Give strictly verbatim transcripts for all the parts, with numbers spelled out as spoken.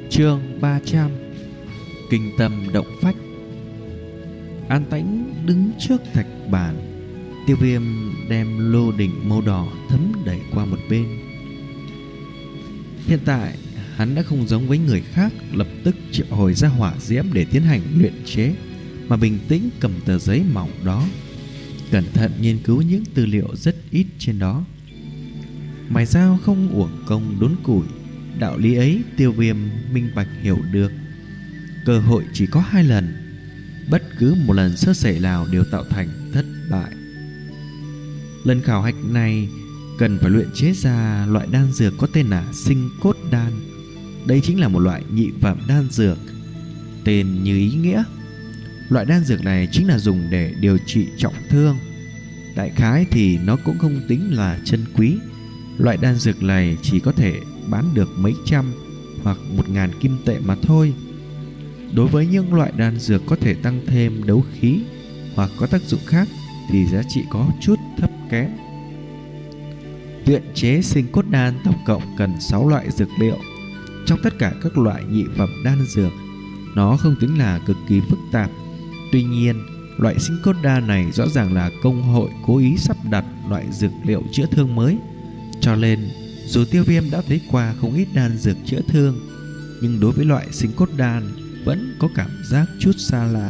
Chương ba trăm. Kinh tâm động phách. An Tĩnh đứng trước thạch bản. Tiêu Viêm đem lô đỉnh màu đỏ thấm đẩy qua một bên. Hiện tại hắn đã không giống với người khác lập tức triệu hồi ra hỏa diễm để tiến hành luyện chế, mà bình tĩnh cầm tờ giấy mỏng đó, cẩn thận nghiên cứu những tư liệu rất ít trên đó. Mài dao không uổng công đốn củi. Đạo lý ấy Tiêu Viêm minh bạch hiểu được. Cơ hội chỉ có hai lần, bất cứ một lần sơ sẩy nào đều tạo thành thất bại. Lần khảo hạch này cần phải luyện chế ra loại đan dược có tên là Sinh Cốt Đan. Đây chính là một loại nhị phẩm đan dược, tên như ý nghĩa. Loại đan dược này chính là dùng để điều trị trọng thương. Đại khái thì nó cũng không tính là chân quý. Loại đan dược này chỉ có thể bán được mấy trăm hoặc một ngàn kim tệ mà thôi. Đối với những loại đan dược có thể tăng thêm đấu khí hoặc có tác dụng khác thì giá trị có chút thấp kém. Luyện chế sinh cốt đan tổng cộng cần sáu loại dược liệu. Trong tất cả các loại nhị phẩm đan dược, nó không tính là cực kỳ phức tạp. Tuy nhiên, loại sinh cốt đan này rõ ràng là công hội cố ý sắp đặt loại dược liệu chữa thương mới. Cho nên dù Tiêu Viêm đã thấy qua không ít đan dược chữa thương, nhưng đối với loại sinh cốt đan vẫn có cảm giác chút xa lạ.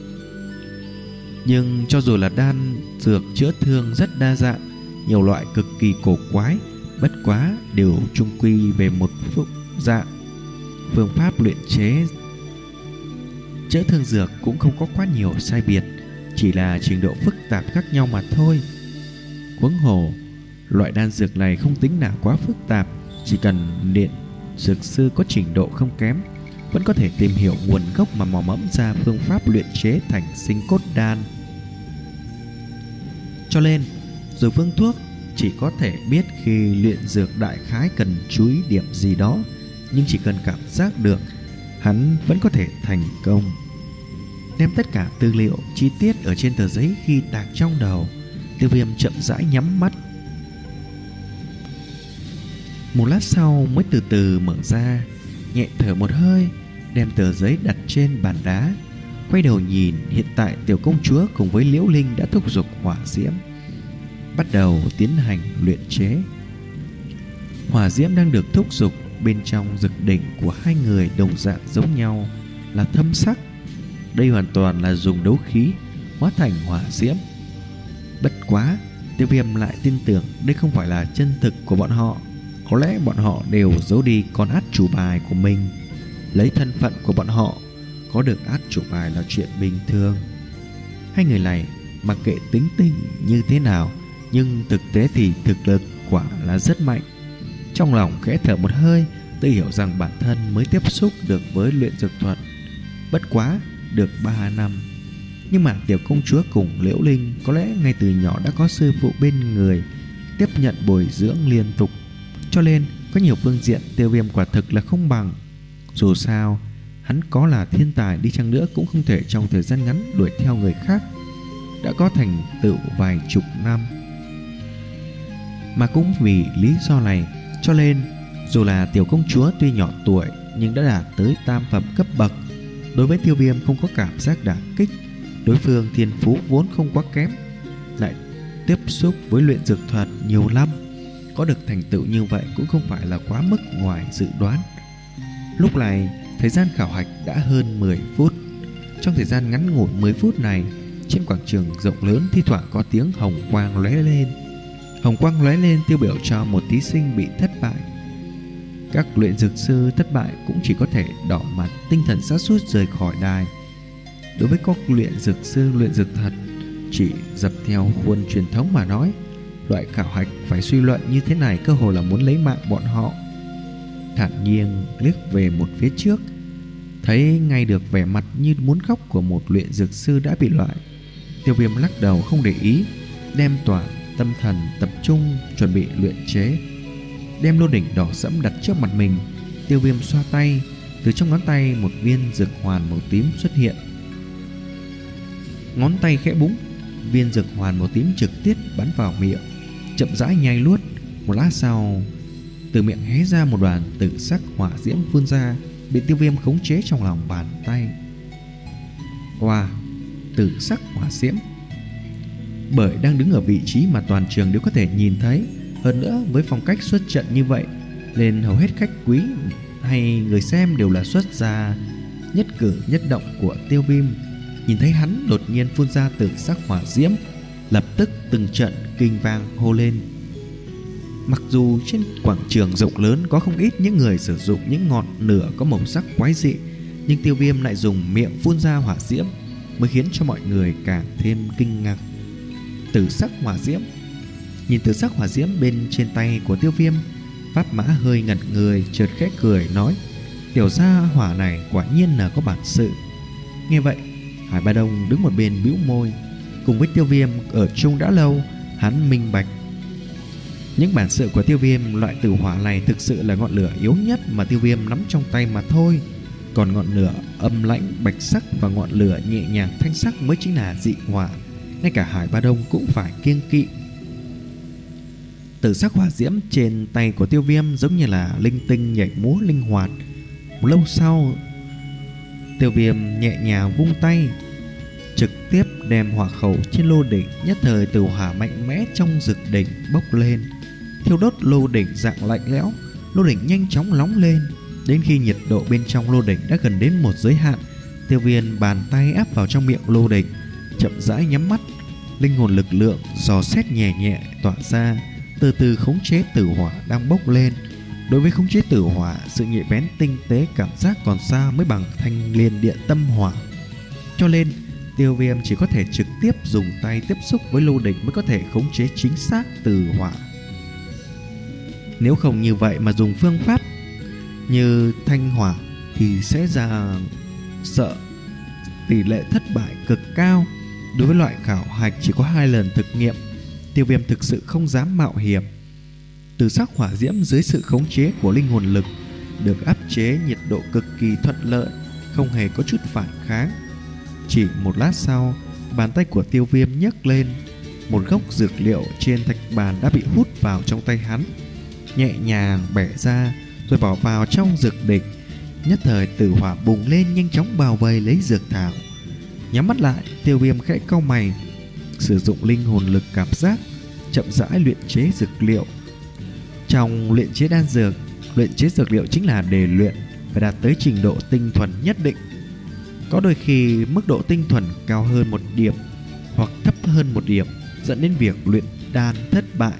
Nhưng cho dù là đan dược chữa thương rất đa dạng, nhiều loại cực kỳ cổ quái, bất quá đều chung quy về một phức dạng. Phương pháp luyện chế chữa thương dược cũng không có quá nhiều sai biệt, chỉ là trình độ phức tạp khác nhau mà thôi. Huống hồ loại đan dược này không tính là quá phức tạp, chỉ cần luyện dược sư có trình độ không kém vẫn có thể tìm hiểu nguồn gốc mà mò mẫm ra phương pháp luyện chế thành sinh cốt đan. Cho nên dù phương thuốc chỉ có thể biết khi luyện dược đại khái cần chú ý điểm gì đó, nhưng chỉ cần cảm giác được, hắn vẫn có thể thành công. Đem tất cả tư liệu chi tiết ở trên tờ giấy ghi tạc trong đầu, Tiêu Viêm chậm rãi nhắm mắt. Một lát sau mới từ từ mở ra, nhẹ thở một hơi, đem tờ giấy đặt trên bàn đá, quay đầu nhìn. Hiện tại tiểu công chúa cùng với Liễu Linh đã thúc giục hỏa diễm, bắt đầu tiến hành luyện chế. Hỏa diễm đang được thúc giục bên trong dực đỉnh của hai người đồng dạng giống nhau là thâm sắc. Đây hoàn toàn là dùng đấu khí hóa thành hỏa diễm. Bất quá Tiêu Viêm lại tin tưởng đây không phải là chân thực của bọn họ. Có lẽ bọn họ đều giấu đi con át chủ bài của mình. Lấy thân phận của bọn họ, có được át chủ bài là chuyện bình thường. Hai người này mặc kệ tính tình như thế nào, nhưng thực tế thì thực lực quả là rất mạnh. Trong lòng khẽ thở một hơi, tự hiểu rằng bản thân mới tiếp xúc được với luyện dược thuật bất quá được ba năm. Nhưng mà tiểu công chúa cùng Liễu Linh có lẽ ngay từ nhỏ đã có sư phụ bên người tiếp nhận bồi dưỡng liên tục, cho nên có nhiều phương diện Tiêu Viêm quả thực là không bằng. Dù sao hắn có là thiên tài đi chăng nữa cũng không thể trong thời gian ngắn đuổi theo người khác đã có thành tựu vài chục năm. Mà cũng vì lý do này, cho nên dù là tiểu công chúa tuy nhỏ tuổi nhưng đã đạt tới tam phẩm cấp bậc, đối với Tiêu Viêm không có cảm giác đả kích. Đối phương thiên phú vốn không quá kém, lại tiếp xúc với luyện dược thuật nhiều năm, có được thành tựu như vậy cũng không phải là quá mức ngoài dự đoán. Lúc này thời gian khảo hạch đã hơn mười phút. Trong thời gian ngắn ngủi mười phút này, trên quảng trường rộng lớn thi thoảng có tiếng hồng quang lóe lên. Hồng quang lóe lên tiêu biểu cho một thí sinh bị thất bại. Các luyện dược sư thất bại cũng chỉ có thể đỏ mặt, tinh thần sa sút rời khỏi đài. Đối với các luyện dược sư luyện dược thật chỉ dập theo khuôn truyền thống mà nói, loại khảo hạch phải suy luận như thế này cơ hồ là muốn lấy mạng bọn họ. Thản nhiên liếc về một phía trước, thấy ngay được vẻ mặt như muốn khóc của một luyện dược sư đã bị loại. Tiêu Viêm lắc đầu không để ý, đem toàn tâm thần tập trung chuẩn bị luyện chế. Đem lô đỉnh đỏ sẫm đặt trước mặt mình, Tiêu Viêm xoa tay, từ trong ngón tay một viên dược hoàn màu tím xuất hiện. Ngón tay khẽ búng, viên dược hoàn màu tím trực tiếp bắn vào miệng, chậm rãi nhai luốt. Một lát sau, từ miệng hé ra một đoàn tử sắc hỏa diễm phun ra, bị Tiêu Viêm khống chế trong lòng bàn tay. Wow, tử sắc hỏa diễm. Bởi đang đứng ở vị trí mà toàn trường đều có thể nhìn thấy, hơn nữa với phong cách xuất trận như vậy nên hầu hết khách quý hay người xem đều là xuất gia nhất cử nhất động của Tiêu Viêm. Nhìn thấy hắn đột nhiên phun ra tử sắc hỏa diễm, lập tức từng trận kinh vang hô lên. Mặc dù trên quảng trường rộng lớn có không ít những người sử dụng những ngọn lửa có màu sắc quái dị, nhưng Tiêu Viêm lại dùng miệng phun ra hỏa diễm mới khiến cho mọi người càng thêm kinh ngạc. Tử sắc hỏa diễm. Nhìn tử sắc hỏa diễm bên trên tay của Tiêu Viêm, Pháp Mã hơi ngẩn người, chợt khẽ cười nói: tiểu gia hỏa này quả nhiên là có bản sự. Nghe vậy, Hải Ba Đông đứng một bên bĩu môi. Cùng với Tiêu Viêm ở chung đã lâu, hắn minh bạch những bản sự của Tiêu Viêm. Loại tử hỏa này thực sự là ngọn lửa yếu nhất mà Tiêu Viêm nắm trong tay mà thôi. Còn ngọn lửa âm lãnh bạch sắc và ngọn lửa nhẹ nhàng thanh sắc mới chính là dị hỏa, ngay cả Hải Ba Đông cũng phải kiêng kỵ. Tử sắc hỏa diễm trên tay của Tiêu Viêm giống như là linh tinh nhảy múa linh hoạt. Một lâu sau, Tiêu Viêm nhẹ nhàng vung tay, trực tiếp đem hỏa khẩu trên lô đỉnh. Nhất thời tử hỏa mạnh mẽ trong dực đỉnh bốc lên, thiêu đốt lô đỉnh dạng lạnh lẽo. Lô đỉnh nhanh chóng nóng lên, đến khi nhiệt độ bên trong lô đỉnh đã gần đến một giới hạn, Tiêu Viêm bàn tay áp vào trong miệng lô đỉnh, chậm rãi nhắm mắt. Linh hồn lực lượng dò xét nhẹ nhẹ tỏa ra, từ từ khống chế tử hỏa đang bốc lên. Đối với khống chế tử hỏa, sự nhạy bén tinh tế cảm giác còn xa mới bằng thanh liên điện tâm hỏa. Cho nên Tiêu Viêm chỉ có thể trực tiếp dùng tay tiếp xúc với lô đỉnh mới có thể khống chế chính xác tử hỏa. Nếu không như vậy mà dùng phương pháp như thanh hỏa thì sẽ ra sợ tỷ lệ thất bại cực cao. Đối với loại khảo hạch chỉ có hai lần thực nghiệm, Tiêu Viêm thực sự không dám mạo hiểm. Tử sắc hỏa diễm dưới sự khống chế của linh hồn lực được áp chế nhiệt độ cực kỳ thuận lợi, không hề có chút phản kháng. Chỉ một lát sau, bàn tay của Tiêu Viêm nhấc lên, một gốc dược liệu trên thạch bàn đã bị hút vào trong tay hắn, nhẹ nhàng bẻ ra rồi bỏ vào trong dược đỉnh. Nhất thời tử hỏa bùng lên, nhanh chóng bao vây lấy dược thảo. Nhắm mắt lại, Tiêu Viêm khẽ cau mày, sử dụng linh hồn lực cảm giác, chậm rãi luyện chế dược liệu. Trong luyện chế đan dược, luyện chế dược liệu chính là để luyện phải đạt tới trình độ tinh thuần nhất định. Có đôi khi mức độ tinh thuần cao hơn một điểm hoặc thấp hơn một điểm, dẫn đến việc luyện đan thất bại.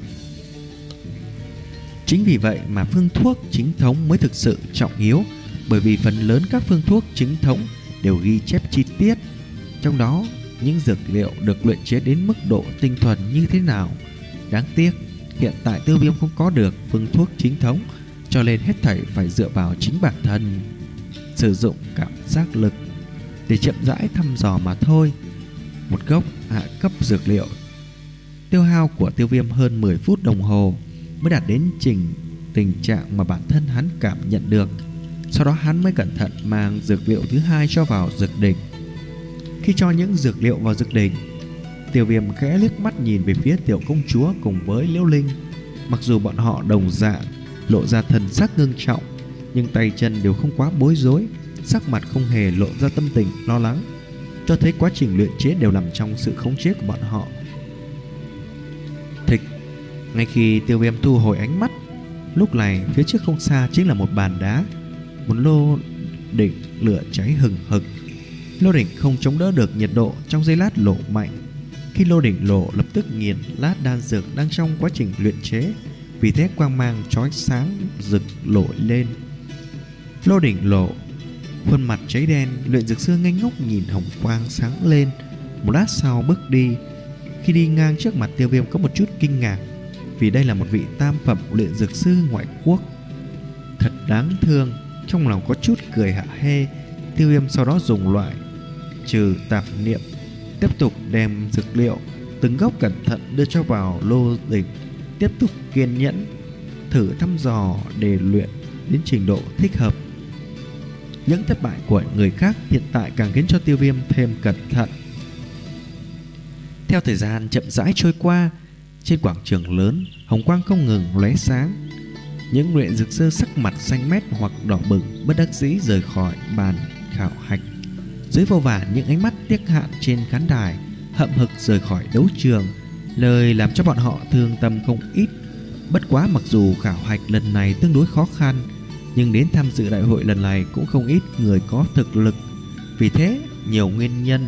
Chính vì vậy mà phương thuốc chính thống mới thực sự trọng yếu, bởi vì phần lớn các phương thuốc chính thống đều ghi chép chi tiết, trong đó những dược liệu được luyện chế đến mức độ tinh thuần như thế nào. Đáng tiếc hiện tại Tiêu Viêm không có được phương thuốc chính thống, cho nên hết thảy phải dựa vào chính bản thân, sử dụng cảm giác lực để chậm rãi thăm dò mà thôi. Một gốc hạ cấp dược liệu tiêu hao của Tiêu Viêm hơn mười phút đồng hồ mới đạt đến trình tình trạng mà bản thân hắn cảm nhận được. Sau đó hắn mới cẩn thận mang dược liệu thứ hai cho vào dược đỉnh. Khi cho những dược liệu vào dược đỉnh, Tiêu Viêm khẽ liếc mắt nhìn về phía tiểu công chúa cùng với Liễu Linh. Mặc dù bọn họ đồng dạng lộ ra thần sắc ngưng trọng, nhưng tay chân đều không quá bối rối, sắc mặt không hề lộ ra tâm tình lo lắng, cho thấy quá trình luyện chế đều nằm trong sự khống chế của bọn họ. Thịch. Ngay khi Tiêu Viêm thu hồi ánh mắt, lúc này phía trước không xa chính là một bàn đá, một lô đỉnh lửa cháy hừng hực. Lô đỉnh không chống đỡ được nhiệt độ, trong giây lát lộ mạnh. Khi lô đỉnh lộ, lập tức nghiền lát đan dược đang trong quá trình luyện chế, vì thế quang mang chói sáng rực lội lên. Lô đỉnh lộ, khuôn mặt cháy đen, luyện dược sư ngây ngốc nhìn hồng quang sáng lên. Một lát sau bước đi. Khi đi ngang trước mặt Tiêu Viêm có một chút kinh ngạc, vì đây là một vị tam phẩm luyện dược sư ngoại quốc. Thật đáng thương. Trong lòng có chút cười hạ hê, Tiêu Viêm sau đó dùng loại trừ tạp niệm, tiếp tục đem dược liệu từng gốc cẩn thận đưa cho vào lô đỉnh, tiếp tục kiên nhẫn thử thăm dò để luyện đến trình độ thích hợp. Những thất bại của người khác hiện tại càng khiến cho Tiêu Viêm thêm cẩn thận. Theo thời gian chậm rãi trôi qua, trên quảng trường lớn, hồng quang không ngừng lóe sáng. Những luyện dược sư sắc mặt xanh mét hoặc đỏ bừng bất đắc dĩ rời khỏi bàn khảo hạch. Dưới vô vàn những ánh mắt tiếc hạn trên khán đài, hậm hực rời khỏi đấu trường, lời làm cho bọn họ thương tâm không ít. Bất quá mặc dù khảo hạch lần này tương đối khó khăn, nhưng đến tham dự đại hội lần này cũng không ít người có thực lực. Vì thế nhiều nguyên nhân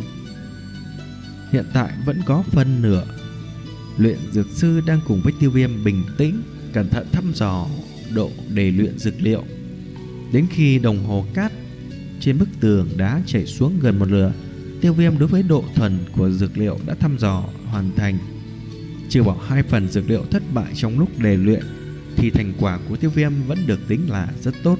hiện tại vẫn có phân nửa luyện dược sư đang cùng với Tiêu Viêm bình tĩnh cẩn thận thăm dò độ để luyện dược liệu. Đến khi đồng hồ cát trên bức tường đá chảy xuống gần một nửa, Tiêu Viêm đối với độ thuần của dược liệu đã thăm dò hoàn thành. Trừ bỏ hai phần dược liệu thất bại trong lúc đề luyện thì thành quả của Tiêu Viêm vẫn được tính là rất tốt.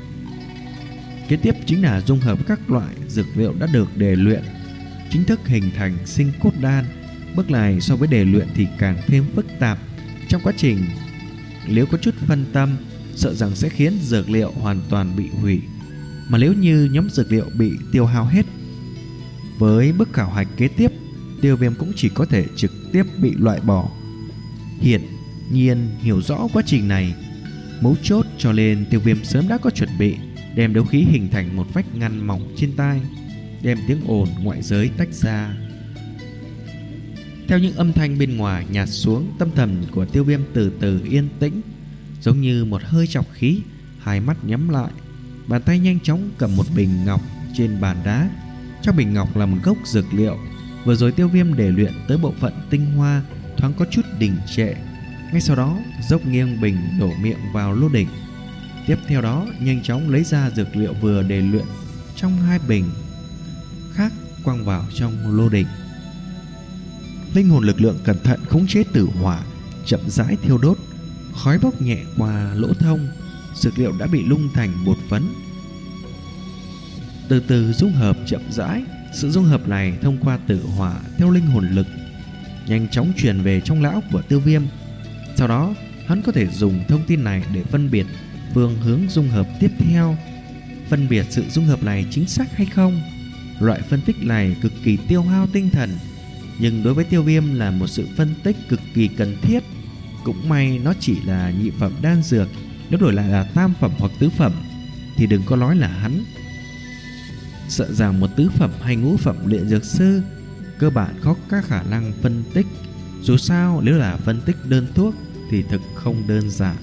Kế tiếp chính là dung hợp các loại dược liệu đã được đề luyện, chính thức hình thành sinh cốt đan. Bước này so với đề luyện thì càng thêm phức tạp. Trong quá trình nếu có chút phân tâm, sợ rằng sẽ khiến dược liệu hoàn toàn bị hủy. Mà nếu như nhóm dược liệu bị tiêu hao hết, với bước khảo hạch kế tiếp, Tiêu Viêm cũng chỉ có thể trực tiếp bị loại bỏ. Hiển nhiên hiểu rõ quá trình này mấu chốt, cho nên Tiêu Viêm sớm đã có chuẩn bị, đem đấu khí hình thành một vách ngăn mỏng trên tai, đem tiếng ồn ngoại giới tách ra. Theo những âm thanh bên ngoài nhạt xuống, tâm thần của Tiêu Viêm từ từ yên tĩnh, giống như một hơi trọc khí, hai mắt nhắm lại, bàn tay nhanh chóng cầm một bình ngọc trên bàn đá. Trong bình ngọc là một gốc dược liệu vừa rồi Tiêu Viêm để luyện tới bộ phận tinh hoa thoáng có chút đình trệ. Ngay sau đó dốc nghiêng bình đổ miệng vào lô đỉnh. Tiếp theo đó nhanh chóng lấy ra dược liệu vừa để luyện trong hai bình khác quăng vào trong lô đỉnh. Linh hồn lực lượng cẩn thận khống chế tử hỏa chậm rãi thiêu đốt, khói bốc nhẹ qua lỗ thông, dược liệu đã bị lung thành bột phấn, từ từ dung hợp chậm rãi. Sự dung hợp này thông qua tử hỏa theo linh hồn lực nhanh chóng truyền về trong lão của Tiêu Viêm. Sau đó hắn có thể dùng thông tin này để phân biệt phương hướng dung hợp tiếp theo. Phân biệt sự dung hợp này chính xác hay không, loại phân tích này cực kỳ tiêu hao tinh thần, nhưng đối với Tiêu Viêm là một sự phân tích cực kỳ cần thiết. Cũng may nó chỉ là nhị phẩm đan dược, nếu đổi lại là tam phẩm hoặc tứ phẩm thì đừng có nói là hắn. Sợ rằng một tứ phẩm hay ngũ phẩm luyện dược sư cơ bản có các khả năng phân tích. Dù sao nếu là phân tích đơn thuốc thì thực không đơn giản.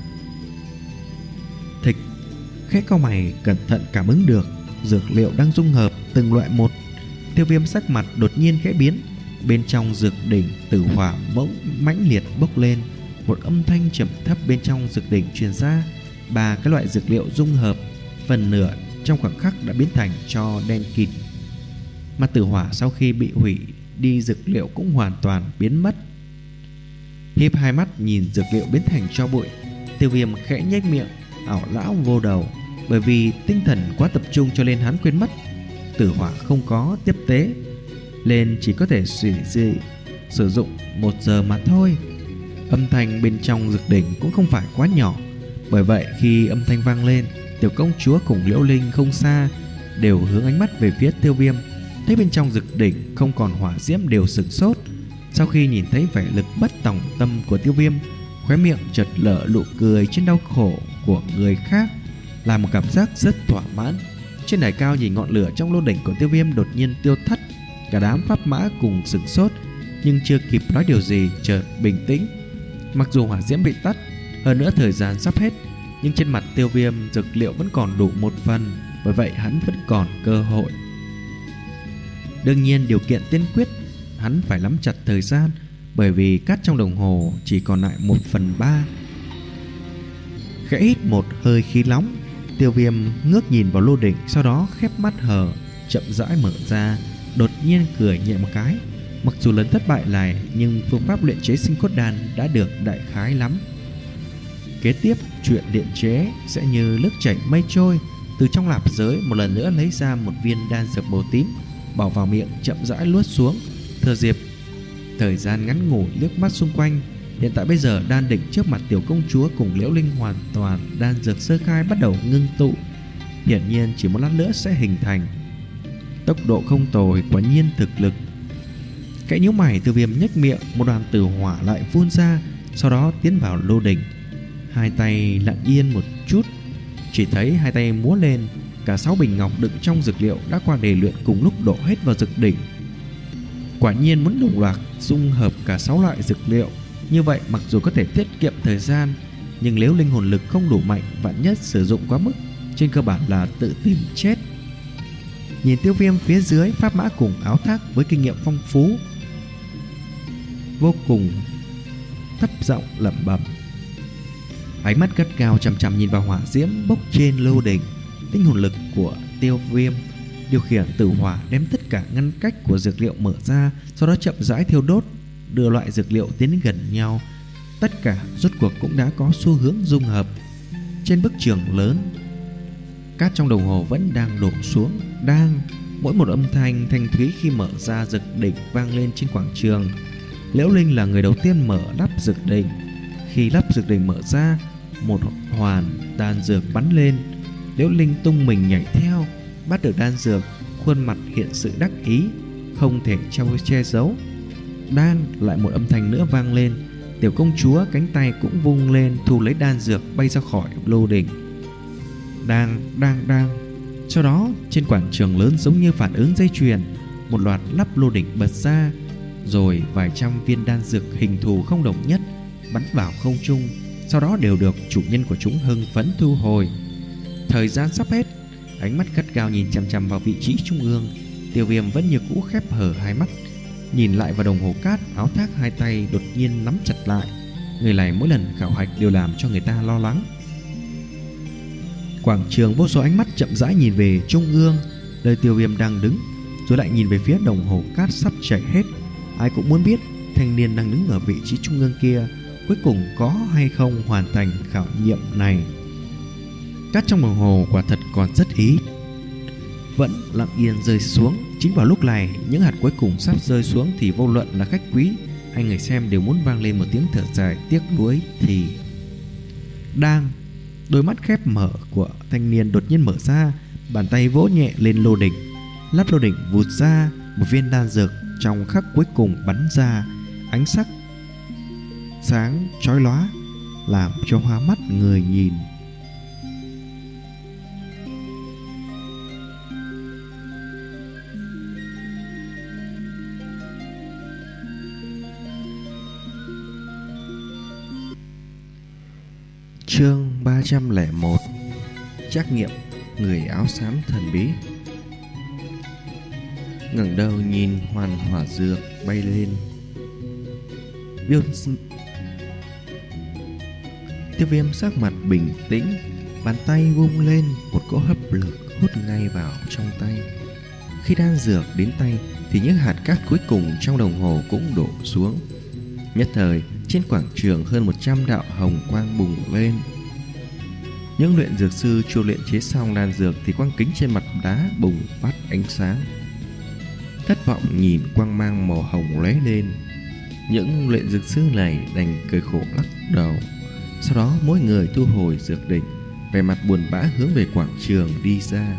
Thịch khẽ cau mày cẩn thận cảm ứng được dược liệu đang dung hợp từng loại một. Tiêu Viêm sắc mặt đột nhiên khẽ biến. Bên trong dược đỉnh tử hỏa bỗng mãnh liệt bốc lên, một âm thanh trầm thấp bên trong dược đỉnh truyền ra. Ba cái loại dược liệu dung hợp phần nửa trong khoảng khắc đã biến thành tro đen kịt. Mà tử hỏa sau khi bị hủy đi, dược liệu cũng hoàn toàn biến mất. Hiếp hai mắt nhìn dược liệu biến thành tro bụi, Tiêu Viêm khẽ nhếch miệng, ảo lão vô đầu. Bởi vì tinh thần quá tập trung cho nên hắn quên mất tử hỏa không có tiếp tế, nên chỉ có thể sử, sử, sử dụng một giờ mà thôi. Âm thanh bên trong dược đỉnh cũng không phải quá nhỏ, bởi vậy khi âm thanh vang lên, tiểu công chúa cùng Liễu Linh không xa đều hướng ánh mắt về phía Tiêu Viêm. Thấy bên trong dược đỉnh không còn hỏa diễm đều sửng sốt. Sau khi nhìn thấy vẻ lực bất tòng tâm của Tiêu Viêm, khóe miệng chợt lở nụ cười trên đau khổ của người khác, là một cảm giác rất thỏa mãn. Trên đài cao nhìn ngọn lửa trong lô đỉnh của Tiêu Viêm đột nhiên tiêu thất. Cả đám pháp mã cùng sửng sốt, nhưng chưa kịp nói điều gì chợt bình tĩnh. Mặc dù hỏa diễm bị tắt, hơn nữa thời gian sắp hết, nhưng trên mặt Tiêu Viêm dược liệu vẫn còn đủ một phần, bởi vậy hắn vẫn còn cơ hội. Đương nhiên điều kiện tiên quyết hắn phải nắm chặt thời gian, bởi vì cát trong đồng hồ chỉ còn lại một phần ba. Khẽ hít một hơi khí nóng, Tiêu Viêm ngước nhìn vào lô đỉnh, sau đó khép mắt hờ, chậm rãi mở ra, đột nhiên cười nhẹ một cái. Mặc dù lần thất bại này, nhưng phương pháp luyện chế sinh cốt đan đã được đại khái lắm. Kế tiếp, chuyện luyện chế sẽ như nước chảy mây trôi. Từ trong lạp giới một lần nữa lấy ra một viên đan dược màu tím, bỏ vào miệng chậm rãi luốt xuống. Thừa dịp thời gian ngắn ngủi liếc mắt xung quanh, hiện tại bây giờ đan đỉnh trước mặt tiểu công chúa cùng Liễu Linh hoàn toàn đan dược sơ khai bắt đầu ngưng tụ, hiển nhiên chỉ một lát nữa sẽ hình thành. Tốc độ không tồi, quả nhiên thực lực. Kẽ nhíu mày, Tiêu Viêm nhếch miệng, một đoàn tử hỏa lại phun ra, sau đó tiến vào lô đỉnh. hai tay lặng yên một chút, chỉ thấy hai tay múa lên, cả sáu bình ngọc đựng trong dược liệu đã qua đề luyện cùng lúc đổ hết vào dược đỉnh. Quả nhiên muốn đồng loạt dung hợp cả sáu loại dược liệu như vậy, mặc dù có thể tiết kiệm thời gian, nhưng nếu linh hồn lực không đủ mạnh, vạn nhất sử dụng quá mức, trên cơ bản là tự tìm chết. Nhìn Tiêu Viêm phía dưới, pháp mã cùng áo thác với kinh nghiệm phong phú, vô cùng thấp giọng lẩm bẩm, ánh mắt gắt gao chằm chằm nhìn vào hỏa diễm bốc trên lô đỉnh. Linh hồn lực của Tiêu Viêm điều khiển tử hỏa đem tất cả ngăn cách của dược liệu mở ra, sau đó chậm rãi thiêu đốt, đưa loại dược liệu tiến đến gần nhau. Tất cả rốt cuộc cũng đã có xu hướng dung hợp. Trên bức tường lớn, cát trong đồng hồ vẫn đang đổ xuống, đang mỗi một âm thanh thanh thúy khi mở ra dược đỉnh vang lên trên quảng trường. Liễu Linh là người đầu tiên mở lắp dược đỉnh. Khi lắp dược đỉnh mở ra, một hoàn đan dược bắn lên. Liễu Linh tung mình nhảy theo, bắt được đan dược, khuôn mặt hiện sự đắc ý, không thể trao che giấu. Đang lại một âm thanh nữa vang lên, tiểu công chúa cánh tay cũng vung lên thu lấy đan dược bay ra khỏi lô đỉnh. Đang đang đang sau đó trên quảng trường lớn giống như phản ứng dây chuyền, một loạt lắp lô đỉnh bật ra, rồi vài trăm viên đan dược hình thù không đồng nhất bắn vào không trung, sau đó đều được chủ nhân của chúng hưng phấn thu hồi. Thời gian sắp hết, ánh mắt gắt gao nhìn chằm chằm vào vị trí trung ương. Tiêu Viêm vẫn như cũ khép hờ hai mắt, nhìn lại vào đồng hồ cát, áo thác hai tay đột nhiên nắm chặt lại. Người này mỗi lần khảo hạch đều làm cho người ta lo lắng. Quảng trường vô số ánh mắt chậm rãi nhìn về trung ương, nơi Tiêu Viêm đang đứng, rồi lại nhìn về phía đồng hồ cát sắp chảy hết. Ai cũng muốn biết thanh niên đang đứng ở vị trí trung ương kia cuối cùng có hay không hoàn thành khảo nghiệm này. Cát trong đồng hồ quả thật còn rất ít, vẫn lặng yên rơi xuống. Chính vào lúc này, những hạt cuối cùng sắp rơi xuống thì vô luận là khách quý hay người xem đều muốn vang lên một tiếng thở dài tiếc nuối. Thì đang đôi mắt khép mở của thanh niên đột nhiên mở ra, bàn tay vỗ nhẹ lên lô đỉnh, lắp lô đỉnh vụt ra một viên đan dược. Trong khắc cuối cùng bắn ra ánh sắc sáng chói lóa, làm cho hoa mắt người nhìn. Chương ba trăm lẻ một. Trắc nghiệm người áo xám thần bí. Ngẩng đầu nhìn hoàn hỏa dược bay lên, Viêm... Tiêu Viêm sắc mặt bình tĩnh, bàn tay vung lên, một cỗ hấp lực hút ngay vào trong tay. Khi đan dược đến tay thì những hạt cát cuối cùng trong đồng hồ cũng đổ xuống. Nhất thời trên quảng trường hơn một trăm đạo hồng quang bùng lên. Những luyện dược sư chưa luyện chế xong đan dược thì quang kính trên mặt đá bùng phát ánh sáng. Thất vọng nhìn quang mang màu hồng lóe lên, những luyện dược sư này đành cười khổ lắc đầu. Sau đó mỗi người thu hồi dược đỉnh, vẻ mặt buồn bã hướng về quảng trường đi ra.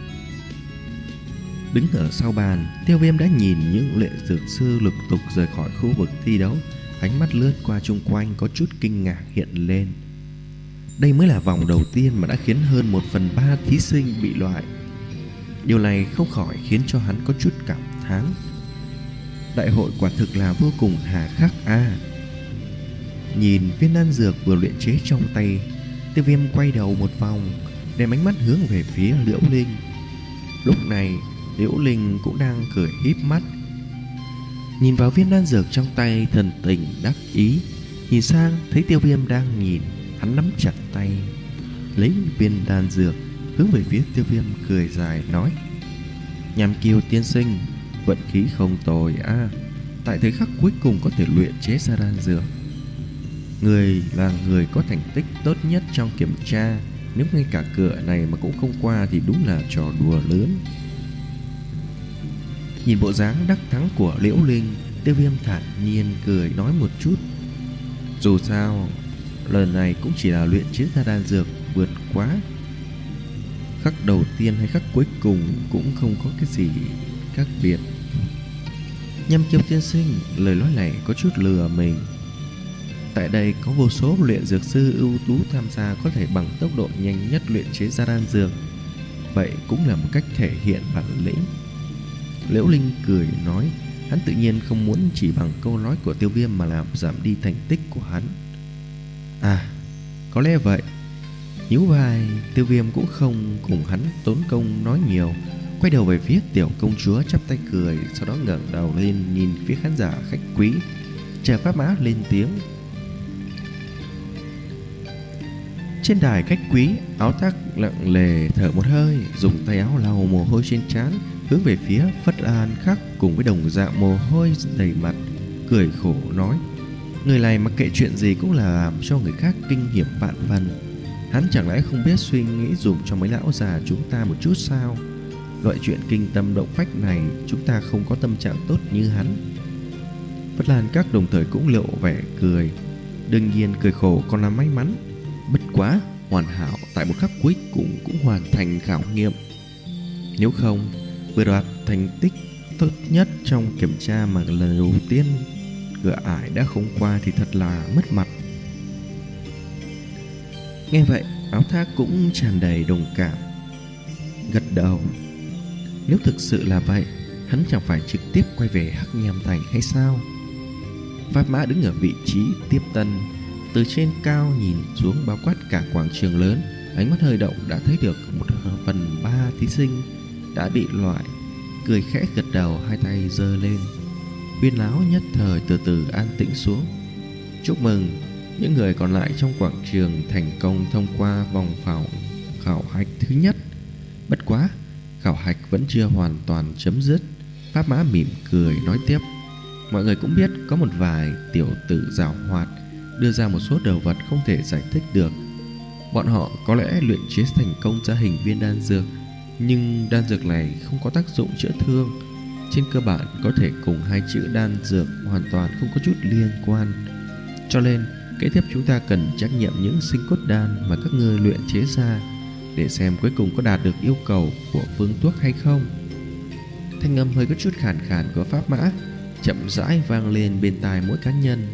Đứng ở sau bàn, Tiêu Viêm đã nhìn những luyện dược sư lục tục rời khỏi khu vực thi đấu. Ánh mắt lướt qua chung quanh có chút kinh ngạc hiện lên. Đây mới là vòng đầu tiên mà đã khiến hơn một phần ba thí sinh bị loại. Điều này không khỏi khiến cho hắn có chút cảm thán. Đại hội quả thực là vô cùng hà khắc a. À. Nhìn viên đan dược vừa luyện chế trong tay, Tiêu Viêm quay đầu một vòng, đem ánh mắt hướng về phía Liễu Linh. Lúc này Liễu Linh cũng đang cười híp mắt, nhìn vào viên đan dược trong tay, thần tình đắc ý. Nhìn sang thấy Tiêu Viêm đang nhìn, hắn nắm chặt tay, lấy viên đan dược hướng về phía Tiêu Viêm, cười dài nói: Nham Kiêu tiên sinh, vận khí không tồi a, à. Tại thời khắc cuối cùng có thể luyện chế ra đan dược. Người là người có thành tích tốt nhất trong kiểm tra, nếu ngay cả cửa này mà cũng không qua thì đúng là trò đùa lớn. Nhìn bộ dáng đắc thắng của Liễu Linh, Tiêu Viêm thản nhiên cười nói một chút: Dù sao lần này cũng chỉ là luyện chế ra đan dược vượt quá. Khắc đầu tiên hay khắc cuối cùng cũng không có cái gì khác biệt. Nham Kiêu tiên sinh, lời nói này có chút lừa mình. Tại đây có vô số luyện dược sư ưu tú tham gia, có thể bằng tốc độ nhanh nhất luyện chế ra đan dược. Vậy cũng là một cách thể hiện bản lĩnh. Liễu Linh cười nói, hắn tự nhiên không muốn chỉ bằng câu nói của Tiêu Viêm mà làm giảm đi thành tích của hắn. À, có lẽ vậy. Nhíu vai, Tiêu Viêm cũng không cùng hắn tốn công nói nhiều, quay đầu về phía tiểu công chúa chắp tay cười, sau đó ngẩng đầu lên nhìn phía khán giả khách quý, chờ Pháp Mã lên tiếng. Trên đài khách quý, Áo Thác lặng lề thở một hơi, dùng tay áo lau mồ hôi trên trán, hướng về phía Phất Lan Khắc cùng với đồng dạng mồ hôi đầy mặt, cười khổ nói: người này mặc kệ chuyện gì cũng là làm cho người khác kinh nghiệm vạn phần. Hắn chẳng lẽ không biết suy nghĩ dùm cho mấy lão già chúng ta một chút sao? Loại chuyện kinh tâm động phách này chúng ta không có tâm trạng tốt như hắn. Phất Lan Các đồng thời cũng lộ vẻ cười. Đương nhiên cười khổ còn là may mắn. Bất quá hoàn hảo tại một khắc cuối cùng cũng hoàn thành khảo nghiệm. Nếu không vừa đoạt thành tích tốt nhất trong kiểm tra mà lần đầu tiên cửa ải đã không qua thì thật là mất mặt. Nghe vậy Áo Thác cũng tràn đầy đồng cảm, gật đầu. Nếu thực sự là vậy, hắn chẳng phải trực tiếp quay về Hắc Nham Thành hay sao? Pháp Mã đứng ở vị trí tiếp tân, từ trên cao nhìn xuống bao quát cả quảng trường lớn, ánh mắt hơi động đã thấy được một phần ba thí sinh đã bị loại. Cười khẽ gật đầu, hai tay giơ lên. Uyên Láo nhất thời từ từ an tĩnh xuống. Chúc mừng những người còn lại trong quảng trường thành công thông qua vòng khảo khảo hạch thứ nhất. Bất quá khảo hạch vẫn chưa hoàn toàn chấm dứt. Pháp Mã mỉm cười nói tiếp: mọi người cũng biết có một vài tiểu tử giảo hoạt đưa ra một số đồ vật không thể giải thích được. Bọn họ có lẽ luyện chế thành công ra hình viên đan dược, nhưng đan dược này không có tác dụng chữa thương. Trên cơ bản có thể cùng hai chữ đan dược hoàn toàn không có chút liên quan. Cho nên kế tiếp chúng ta cần trắc nghiệm những sinh cốt đan mà các ngươi luyện chế ra, để xem cuối cùng có đạt được yêu cầu của phương thuốc hay không. Thanh âm hơi có chút khàn khàn của Pháp Mã chậm rãi vang lên bên tai mỗi cá nhân.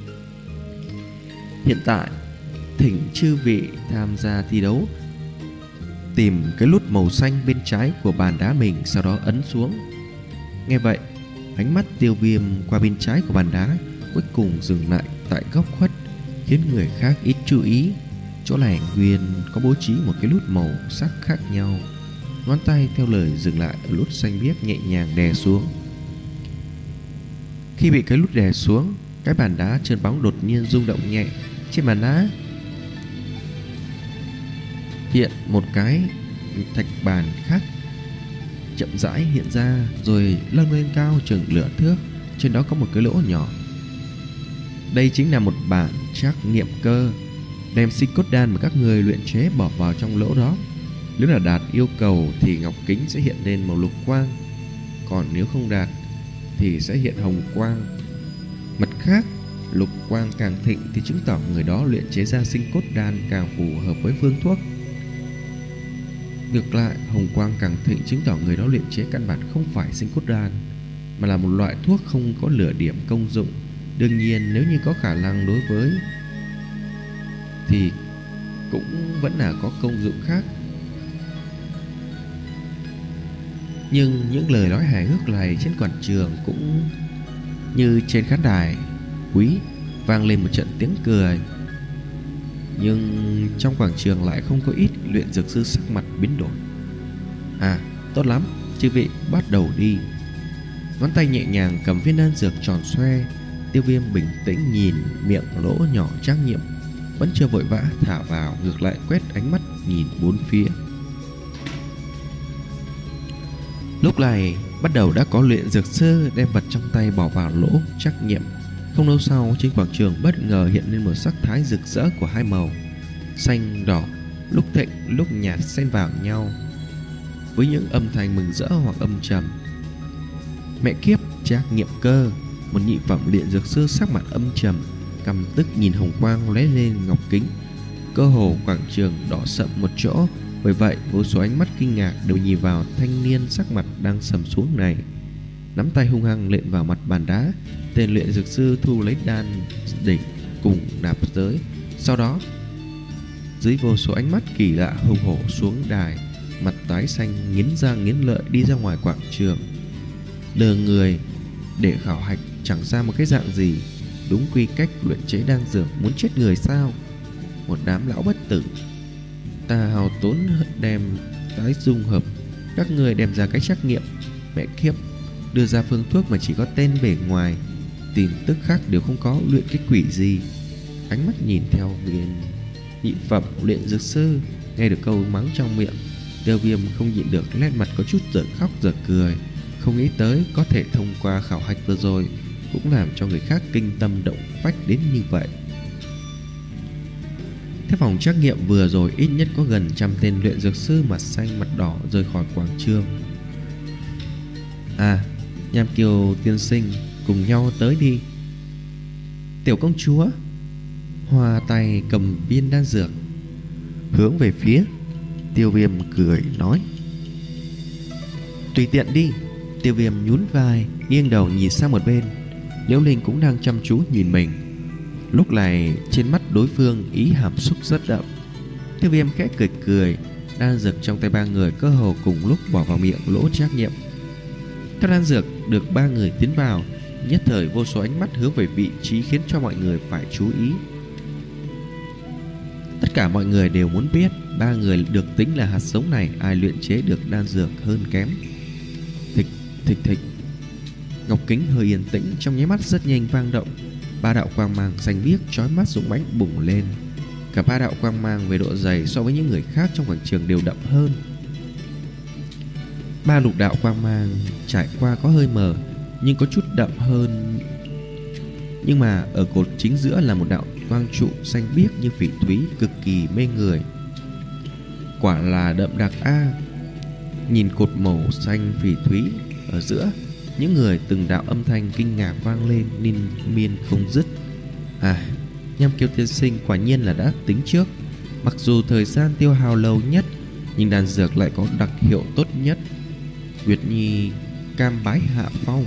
Hiện tại thỉnh chư vị tham gia thi đấu tìm cái nút màu xanh bên trái của bàn đá mình, sau đó ấn xuống. Nghe vậy ánh mắt Tiêu Viêm qua bên trái của bàn đá, cuối cùng dừng lại tại góc khuất, khiến người khác ít chú ý. Chỗ này nguyên có bố trí một cái nút màu sắc khác nhau. Ngón tay theo lời dừng lại ở nút xanh biếc, nhẹ nhàng đè xuống. Khi bị cái nút đè xuống, cái bàn đá trơn bóng đột nhiên rung động nhẹ. Trên bàn đá hiện một cái thạch bàn khác chậm rãi hiện ra, rồi lâng lên cao chừng lửa thước. Trên đó có một cái lỗ nhỏ. Đây chính là một bản trắc nghiệm cơ. Đem sinh cốt đan mà các người luyện chế bỏ vào trong lỗ đó. Nếu là đạt yêu cầu thì ngọc kính sẽ hiện lên màu lục quang, còn nếu không đạt thì sẽ hiện hồng quang. Mặt khác, lục quang càng thịnh thì chứng tỏ người đó luyện chế ra sinh cốt đan càng phù hợp với phương thuốc. Ngược lại, hồng quang càng thịnh chứng tỏ người đó luyện chế căn bản không phải sinh cốt đan, mà là một loại thuốc không có lửa điểm công dụng. Đương nhiên nếu như có khả năng đối với thì cũng vẫn là có công dụng khác. Nhưng những lời nói hài hước này trên quảng trường cũng như trên khán đài quý vang lên một trận tiếng cười. Nhưng trong quảng trường lại không có ít luyện dược sư sắc mặt biến đổi. À, tốt lắm, chư vị bắt đầu đi. Ngón tay nhẹ nhàng cầm viên đan dược tròn xoe. Tiêu Viêm bình tĩnh nhìn miệng lỗ nhỏ trắc nghiệm, vẫn chưa vội vã thả vào, ngược lại quét ánh mắt nhìn bốn phía. Lúc này bắt đầu đã có luyện dược sư đem vật trong tay bỏ vào lỗ trắc nghiệm. Không lâu sau, trên quảng trường bất ngờ hiện lên một sắc thái rực rỡ của hai màu xanh đỏ, lúc thịnh lúc nhạt xen vào nhau, với những âm thanh mừng rỡ hoặc âm trầm. Mẹ kiếp, trắc nghiệm cơ! Một nhị phẩm luyện dược sư sắc mặt âm trầm, căm tức nhìn hồng quang lóe lên ngọc kính. Cơ hồ quảng trường đỏ sậm một chỗ. Bởi vậy vô số ánh mắt kinh ngạc đều nhìn vào thanh niên sắc mặt đang sầm xuống này. Nắm tay hung hăng lện vào mặt bàn đá, tên luyện dược sư thu lấy đan đỉnh cùng nạp giới. Sau đó dưới vô số ánh mắt kỳ lạ hùng hổ xuống đài, mặt tái xanh nghiến răng nghiến lợi đi ra ngoài quảng trường. Lừa người để khảo hạch chẳng ra một cái dạng gì, đúng quy cách luyện chế đan dược, muốn chết người sao? Một đám lão bất tử, ta hào tốn đem tái dung hợp, các người đem ra cái trắc nghiệm, mẹ kiếp, đưa ra phương thuốc mà chỉ có tên bề ngoài, tin tức khác đều không có, luyện cái quỷ gì? Ánh mắt nhìn theo viên nhị phẩm luyện dược sư, nghe được câu mắng trong miệng, Tiêu Viêm không nhịn được nét mặt có chút giở khóc giở cười. Không nghĩ tới có thể thông qua khảo hạch vừa rồi cũng làm cho người khác kinh tâm động phách đến như vậy. Thế phòng trắc nghiệm vừa rồi ít nhất có gần trăm tên luyện dược sư mặt xanh mặt đỏ rời khỏi quảng trường. À, Nham Kiều tiên sinh, cùng nhau tới đi. Tiểu công chúa hòa tay cầm viên đan dược hướng về phía Tiêu Viêm cười nói. Tùy tiện đi. Tiêu Viêm nhún vai, nghiêng đầu nhìn sang một bên. Liễu Linh cũng đang chăm chú nhìn mình. Lúc này trên mắt đối phương ý hàm xúc rất đậm. Tiêu Viêm khẽ cười cười, đan dược trong tay ba người cơ hồ cùng lúc bỏ vào miệng lỗ trắc nghiệm. Các đan dược được ba người tiến vào, nhất thời vô số ánh mắt hướng về vị trí khiến cho mọi người phải chú ý. Tất cả mọi người đều muốn biết ba người được tính là hạt giống này ai luyện chế được đan dược hơn kém. Thịch thịch thịch. Ngọc kính hơi yên tĩnh, trong nháy mắt rất nhanh vang động. Ba đạo quang mang xanh biếc chói mắt dũng mãnh bùng lên. Cả ba đạo quang mang về độ dày so với những người khác trong quảng trường đều đậm hơn. Ba lục đạo quang mang trải qua có hơi mờ, nhưng có chút đậm hơn. Nhưng mà ở cột chính giữa là một đạo quang trụ xanh biếc như phỉ thúy, cực kỳ mê người. Quả là đậm đặc a. À. Nhìn cột màu xanh phỉ thúy ở giữa, những người từng đạo âm thanh kinh ngạc vang lên liên miên không dứt. À, Nham Kiều tiên sinh quả nhiên là đã tính trước. Mặc dù thời gian tiêu hao lâu nhất, nhưng đan dược lại có đặc hiệu tốt nhất. Nguyệt Nhi cam bái hạ phong.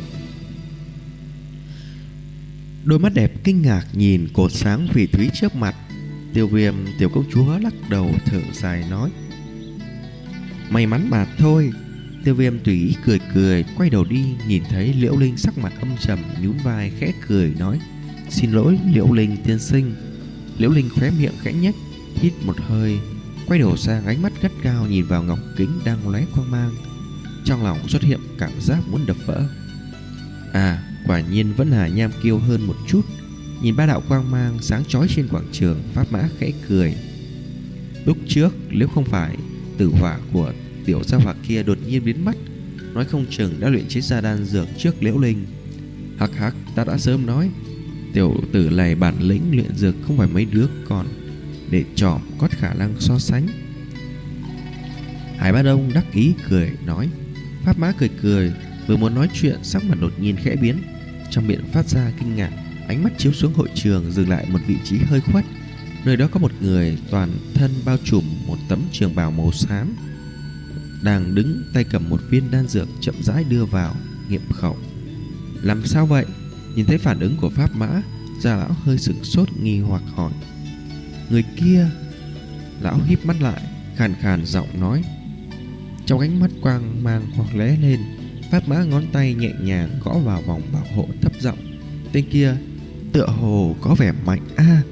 Đôi mắt đẹp kinh ngạc nhìn cột sáng phỉ thúy trước mặt. Tiêu Viêm tiểu công chúa lắc đầu thở dài nói. May mắn mà thôi. Tiêu Viêm tùy ý cười cười, quay đầu đi, nhìn thấy Liễu Linh sắc mặt âm trầm, nhún vai khẽ cười nói. Xin lỗi Liễu Linh tiên sinh. Liễu Linh khóe miệng khẽ nhếch, hít một hơi, quay đầu sang, ánh mắt gắt gao nhìn vào ngọc kính đang lóe quang mang. Trong lòng xuất hiện cảm giác muốn đập vỡ. À, quả nhiên vẫn là Nham Kiêu hơn một chút. Nhìn ba đạo quang mang sáng chói trên quảng trường, Pháp Mã khẽ cười. Lúc trước nếu không phải tử hỏa của tiểu gia hỏa kia đột nhiên biến mất, nói không chừng đã luyện chế ra đan dược trước Liễu Linh. Hắc hắc, ta đã sớm nói, tiểu tử này bản lĩnh luyện dược không phải mấy đứa còn để trỏm có khả năng so sánh. Hải Ba Đông đắc ý cười nói. Pháp Mã cười cười, vừa muốn nói chuyện, sắc mặt đột nhiên khẽ biến, trong miệng phát ra kinh ngạc, ánh mắt chiếu xuống hội trường, dừng lại một vị trí hơi khuất. Nơi đó có một người toàn thân bao trùm một tấm trường bào màu xám, đang đứng tay cầm một viên đan dược chậm rãi đưa vào nghiệm khẩu. Làm sao vậy? Nhìn thấy phản ứng của Pháp Mã, Gia lão hơi sửng sốt nghi hoặc hỏi. Người kia. Lão híp mắt lại, khàn khàn giọng nói. Trong ánh mắt quang mang hoặc lóe lên, Pháp Mã ngón tay nhẹ nhàng gõ vào vòng bảo hộ, thấp giọng. Tên kia tựa hồ có vẻ mạnh a. À.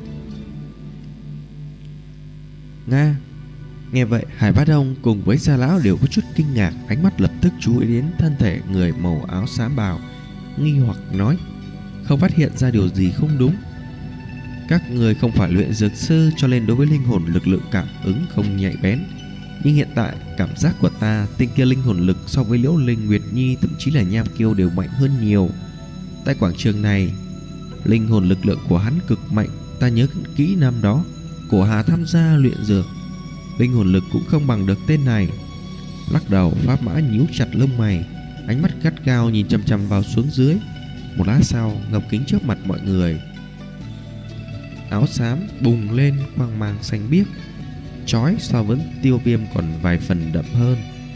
Nga. Nghe vậy, Hải Bá Đông cùng với Gia lão đều có chút kinh ngạc, ánh mắt lập tức chú ý đến thân thể người màu áo xám bào, nghi hoặc nói. Không phát hiện ra điều gì không đúng. Các người không phải luyện dược sư, cho nên đối với linh hồn lực lượng cảm ứng không nhạy bén. Nhưng hiện tại cảm giác của ta, tên kia linh hồn lực so với Liễu Linh, Nguyệt Nhi, thậm chí là Nham Kiêu đều mạnh hơn nhiều. Tại quảng trường này, linh hồn lực lượng của hắn cực mạnh. Ta nhớ kỹ năm đó của Hà tham gia luyện dược, linh hồn lực cũng không bằng được tên này. Lắc đầu, Pháp Mã nhíu chặt lông mày, ánh mắt gắt gao nhìn chằm chằm vào xuống dưới. Một lát sau, ngọc kính trước mặt mọi người, áo xám bùng lên quang mang xanh biếc, chói so với Tiêu Viêm còn vài phần đậm hơn.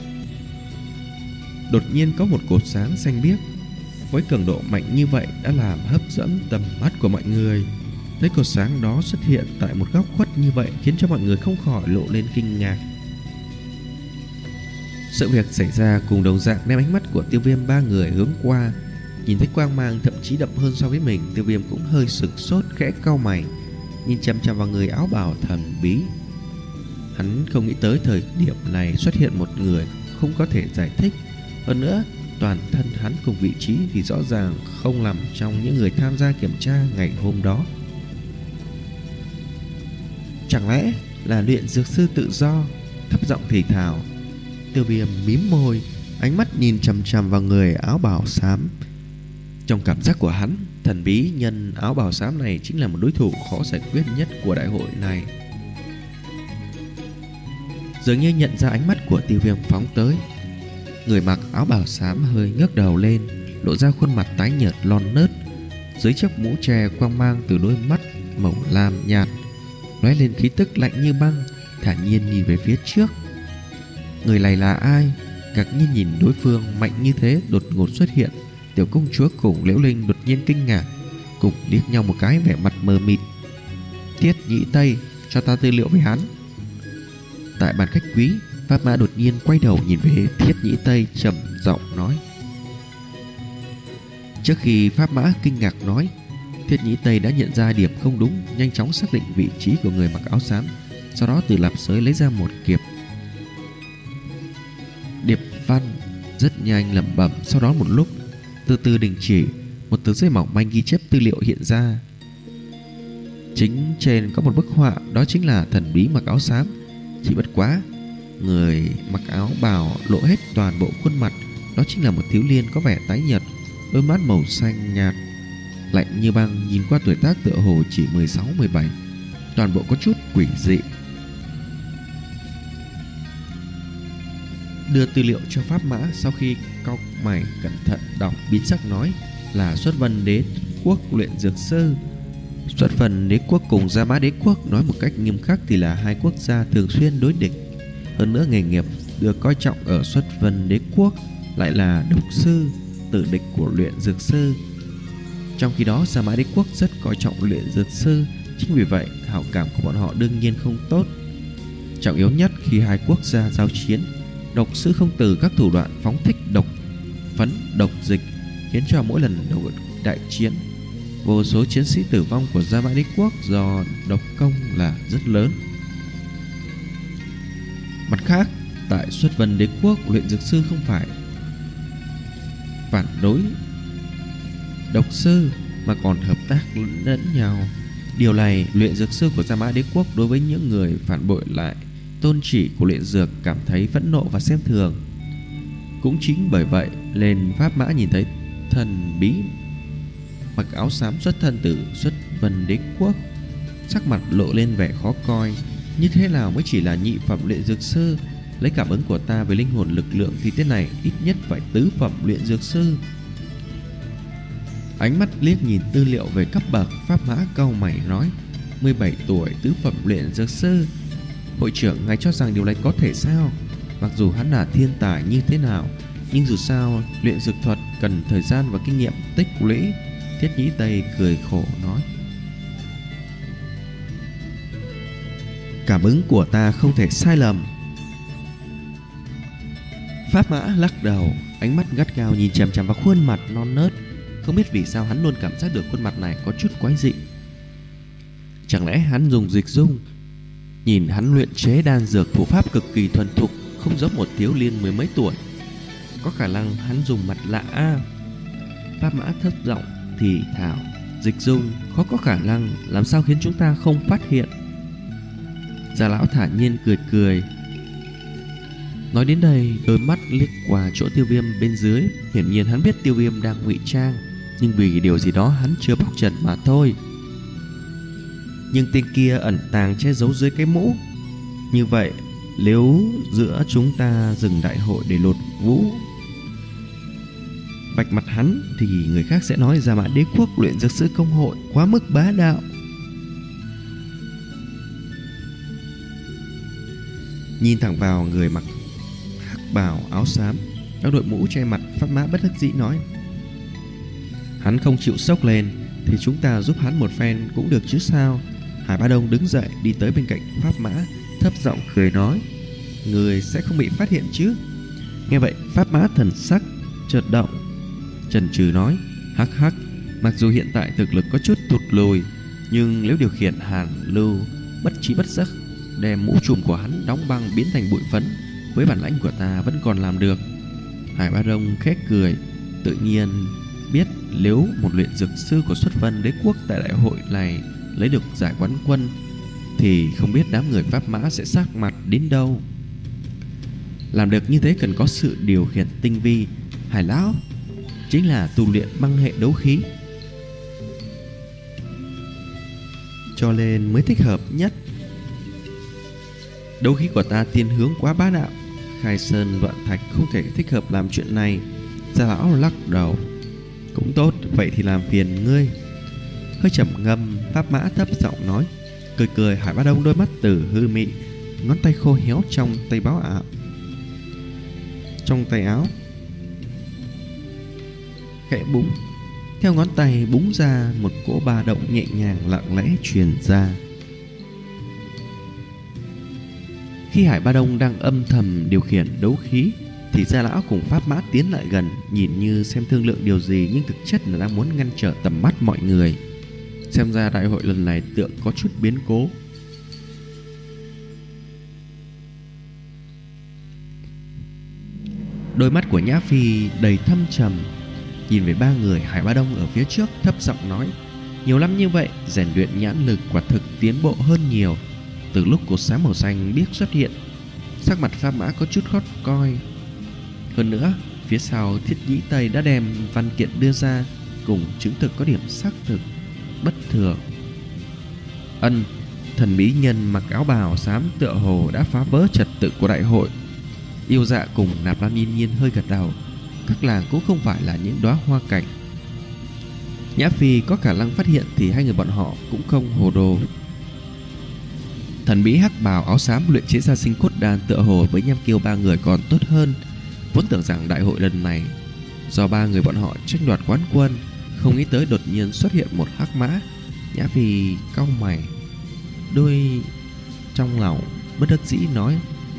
Đột nhiên có một cột sáng xanh biếc với cường độ mạnh như vậy đã làm hấp dẫn tầm mắt của mọi người. Thấy cột sáng đó xuất hiện tại một góc khuất như vậy khiến cho mọi người không khỏi lộ lên kinh ngạc. Sự việc xảy ra cùng đồng dạng đem ánh mắt của Tiêu Viêm ba người hướng qua. Nhìn thấy quang mang thậm chí đậm hơn so với mình, Tiêu Viêm cũng hơi sửng sốt, khẽ cau mày, nhìn chằm chằm vào người áo bào thần bí. Hắn không nghĩ tới thời điểm này xuất hiện một người không có thể giải thích. Hơn nữa, toàn thân hắn cùng vị trí thì rõ ràng không nằm trong những người tham gia kiểm tra ngày hôm đó. Chẳng lẽ là luyện dược sư tự do? Thấp giọng thì thào. Tiêu Viêm mím môi, ánh mắt nhìn chằm chằm vào người áo bào xám. Trong cảm giác của hắn, thần bí nhân áo bào xám này chính là một đối thủ khó giải quyết nhất của đại hội này. Dường như nhận ra ánh mắt của Tiêu Viêm phóng tới, người mặc áo bào xám hơi ngước đầu lên, lộ ra khuôn mặt tái nhợt lon nớt. Dưới chiếc mũ tre quang mang từ đôi mắt màu lam nhạt lóe lên khí tức lạnh như băng, thản nhiên nhìn về phía trước. Người này là ai? Ngạc nhiên nhìn đối phương mạnh như thế đột ngột xuất hiện, tiểu công chúa cùng Liễu Linh đột nhiên kinh ngạc, cùng liếc nhau một cái vẻ mặt mờ mịt. Thiết Nhĩ Tây, cho ta tư liệu về hắn. Tại bàn khách quý, Pháp Mã đột nhiên quay đầu nhìn về Thiết Nhĩ Tây, trầm giọng nói. Trước khi Pháp Mã kinh ngạc nói, Thiết Nhĩ Tây đã nhận ra điểm không đúng, nhanh chóng xác định vị trí của người mặc áo xám, sau đó từ lạp sới lấy ra một kiệp điệp văn, rất nhanh lẩm bẩm. Sau đó một lúc từ từ đình chỉ, một tờ giấy mỏng manh ghi chép tư liệu hiện ra. Chính trên có một bức họa, đó chính là thần bí mặc áo xám. Chỉ bất quá người mặc áo bào lộ hết toàn bộ khuôn mặt, đó chính là một thiếu niên có vẻ tái nhợt, đôi mắt màu xanh nhạt lạnh như băng, nhìn qua tuổi tác tựa hồ chỉ mười sáu mười bảy, toàn bộ có chút quỷ dị. Đưa tư liệu cho Pháp Mã, sau khi cau mày cẩn thận đọc, biến sắc nói là Xuất Vân Đế Quốc luyện dược sư. Xuất Vân Đế Quốc cùng Gia Mã Đế Quốc nói một cách nghiêm khắc thì là hai quốc gia thường xuyên đối địch. Hơn nữa nghề nghiệp được coi trọng ở Xuất Vân Đế Quốc lại là độc sư, tử địch của luyện dược sư. Trong khi đó Gia Mã Đế Quốc rất coi trọng luyện dược sư, chính vì vậy hảo cảm của bọn họ đương nhiên không tốt. Trọng yếu nhất khi hai quốc gia giao chiến, độc sư không từ các thủ đoạn phóng thích độc phấn, độc dịch, khiến cho mỗi lần đầu đại chiến, vô số chiến sĩ tử vong của Gia Mã Đế Quốc do độc công là rất lớn. Mặt khác, tại Xuất Vân Đế Quốc, luyện dược sư không phải phản đối độc sư mà còn hợp tác lẫn nhau. Điều này luyện dược sư của Gia Mã Đế Quốc đối với những người phản bội lại tôn chỉ của luyện dược cảm thấy phẫn nộ và xem thường. Cũng chính bởi vậy nên Pháp Mã nhìn thấy thần bí mặc áo xám xuất thân từ Xuất Vân Đế Quốc, sắc mặt lộ lên vẻ khó coi. Như thế nào mới chỉ là nhị phẩm luyện dược sư? Lấy cảm ứng của ta với linh hồn lực lượng thì tên này ít nhất phải tứ phẩm luyện dược sư. Ánh mắt liếc nhìn tư liệu về cấp bậc, Pháp Mã cau mày nói, mười bảy tuổi tứ phẩm luyện dược sư. Hội trưởng, ngài cho rằng điều này có thể sao? Mặc dù hắn là thiên tài như thế nào, nhưng dù sao luyện dược thuật cần thời gian và kinh nghiệm tích lũy. Thiết Nhĩ Tây cười khổ nói, cảm ứng của ta không thể sai lầm. Pháp Mã lắc đầu, ánh mắt gắt gao nhìn chằm chằm vào khuôn mặt non nớt. Không biết vì sao hắn luôn cảm giác được khuôn mặt này có chút quái dị. Chẳng lẽ hắn dùng dịch dung? Nhìn hắn luyện chế đan dược thủ pháp cực kỳ thuần thục, không giống một thiếu niên mười mấy tuổi. Có khả năng hắn dùng mặt lạ a. Pháp Mã thấp giọng thì thào, dịch dung khó có khả năng, làm sao khiến chúng ta không phát hiện? Gia lão thản nhiên cười cười. Nói đến đây, đôi mắt liếc qua chỗ Tiêu Viêm bên dưới. Hiển nhiên hắn biết Tiêu Viêm đang ngụy trang, nhưng vì điều gì đó hắn chưa bóc trần mà thôi. Nhưng tên kia ẩn tàng che giấu dưới cái mũ. Như vậy, nếu giữa chúng ta dừng đại hội để lột vũ vạch mặt hắn, thì người khác sẽ nói Gia Mã Đế Quốc luyện dược sư công hội quá mức bá đạo. Nhìn thẳng vào người mặc hắc bào áo xám đang đội mũ che mặt, Pháp Mã bất đắc dĩ nói, hắn không chịu sốc lên, thì chúng ta giúp hắn một phen cũng được chứ sao. Hải Bá Đông đứng dậy đi tới bên cạnh Pháp Mã, thấp giọng cười nói: người sẽ không bị phát hiện chứ? Nghe vậy Pháp Mã thần sắc chợt động, chần chừ nói: hắc hắc, mặc dù hiện tại thực lực có chút tụt lùi, nhưng nếu điều khiển hàn lưu bất trí bất giác đem mũ trùm của hắn đóng băng biến thành bụi phấn, với bản lãnh của ta vẫn còn làm được. Hải Bá Đông khẽ cười, tự nhiên biết nếu một luyện dược sư của Xuất Vân Đế quốc tại đại hội này lấy được giải quán quân thì không biết đám người Pháp Mã sẽ sắc mặt đến đâu. Làm được như thế cần có sự điều khiển tinh vi. Hải lão chính là tu luyện băng hệ đấu khí, cho nên mới thích hợp nhất. Đấu khí của ta thiên hướng quá bá đạo, khai sơn đoạn thạch không thể thích hợp làm chuyện này. Gia lão lắc đầu: cũng tốt, vậy thì làm phiền ngươi. Hơi trầm ngâm, Pháp Mã thấp giọng nói, cười cười. Hải Bá Đông đôi mắt từ hư mị, ngón tay khô héo trong tay báo ảo trong tay áo khẽ búng, theo ngón tay búng ra một cỗ ba động nhẹ nhàng lặng lẽ truyền ra. Khi Hải Bá Đông đang âm thầm điều khiển đấu khí thì Gia lão cùng Pháp Mã tiến lại gần, nhìn như xem thương lượng điều gì, nhưng thực chất là đang muốn ngăn trở tầm mắt mọi người. Xem ra đại hội lần này tượng có chút biến cố. Đôi mắt của Nhã Phi đầy thâm trầm, nhìn về ba người Hải Bá Đông ở phía trước, thấp giọng nói: nhiều năm như vậy, rèn luyện nhãn lực quả thực tiến bộ hơn nhiều. Từ lúc cột sáng màu xanh biếc xuất hiện, sắc mặt Pháp Mã có chút khó coi. Hơn nữa, phía sau Thiết Nhĩ Tây đã đem văn kiện đưa ra, cùng chứng thực có điểm xác thực bất thường. Ân, thần bí nhân mặc áo bào xám tựa hồ đã phá vỡ trật tự của đại hội. Yêu Dạ cùng Nạp Lan Yên Nhiên hơi gật đầu. Các làng cũng không phải là những đóa hoa cảnh. Nhã Phi có khả năng phát hiện thì hai người bọn họ cũng không hồ đồ. Thần bí hắc bào áo xám luyện chế ra sinh cốt đan tựa hồ với Nham Kiêu ba người còn tốt hơn. Vốn tưởng rằng đại hội lần này do ba người bọn họ tranh đoạt quán quân, không nghĩ tới đột nhiên xuất hiện một hắc mã. Nhã Phi cau mày, đôi trong lòng bất đắc dĩ nói.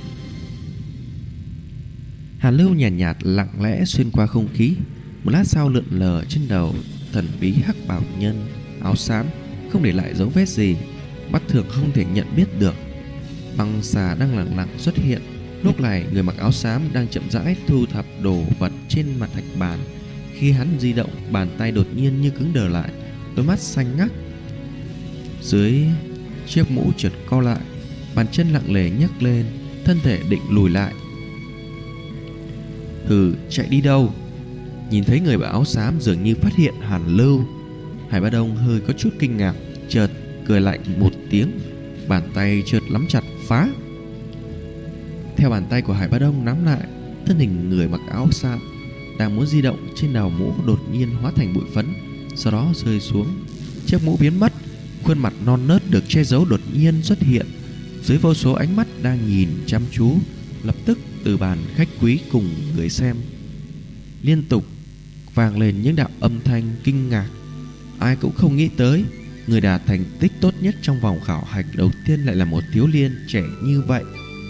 Hàn lưu nhàn nhạt, nhạt lặng lẽ xuyên qua không khí, một lát sau lượn lờ trên đầu thần bí hắc bào nhân áo xám, không để lại dấu vết gì, mắt thường không thể nhận biết được. Băng xà đang lặng lặng xuất hiện. Lúc này người mặc áo xám đang chậm rãi thu thập đồ vật trên mặt thạch bàn. Khi hắn di động, bàn tay đột nhiên như cứng đờ lại, đôi mắt xanh ngắt dưới chiếc mũ trượt co lại, bàn chân lặng lẽ nhấc lên, thân thể định lùi lại. Hừ, chạy đi đâu? Nhìn thấy người mặc áo xám dường như phát hiện Hàn Lưu, Hải Bá Đông hơi có chút kinh ngạc, chợt cười lạnh một tiếng, bàn tay chợt nắm chặt phá. Theo bàn tay của Hải Bá Đông nắm lại, thân hình người mặc áo xám đang muốn di động trên đầu mũ đột nhiên hóa thành bụi phấn, sau đó rơi xuống. Chiếc mũ biến mất, khuôn mặt non nớt được che giấu đột nhiên xuất hiện. Dưới vô số ánh mắt đang nhìn chăm chú, lập tức từ bàn khách quý cùng người xem liên tục vang lên những đạo âm thanh kinh ngạc. Ai cũng không nghĩ tới, người đạt thành tích tốt nhất trong vòng khảo hạch đầu tiên lại là một thiếu liên trẻ như vậy.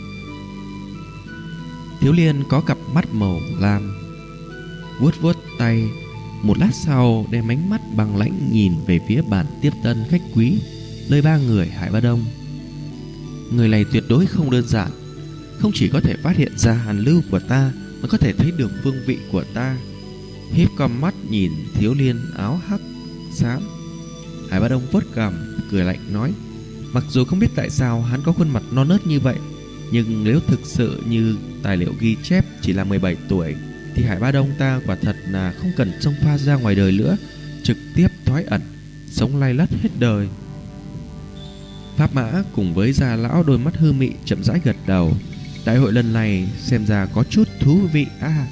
Thiếu liên có cặp mắt màu lam, vuốt vuốt tay, một lát sau đem ánh mắt bằng lãnh nhìn về phía bàn tiếp tân khách quý, nơi ba người Hải Bá Đông. Người này tuyệt đối không đơn giản, không chỉ có thể phát hiện ra hàn lưu của ta, mà có thể thấy được phương vị của ta. Híp con mắt nhìn thiếu liên áo hắc xám, Hải Bá Đông vuốt cằm cười lạnh nói: mặc dù không biết tại sao hắn có khuôn mặt non nớt như vậy, nhưng nếu thực sự như tài liệu ghi chép chỉ là mười bảy tuổi thì Hải Bá Đông ta quả thật là không cần xông pha ra ngoài đời nữa, trực tiếp thoái ẩn, sống lay lắt hết đời. Pháp Mã cùng với Gia lão đôi mắt hư mị chậm rãi gật đầu. Đại hội lần này xem ra có chút thú vị a. À.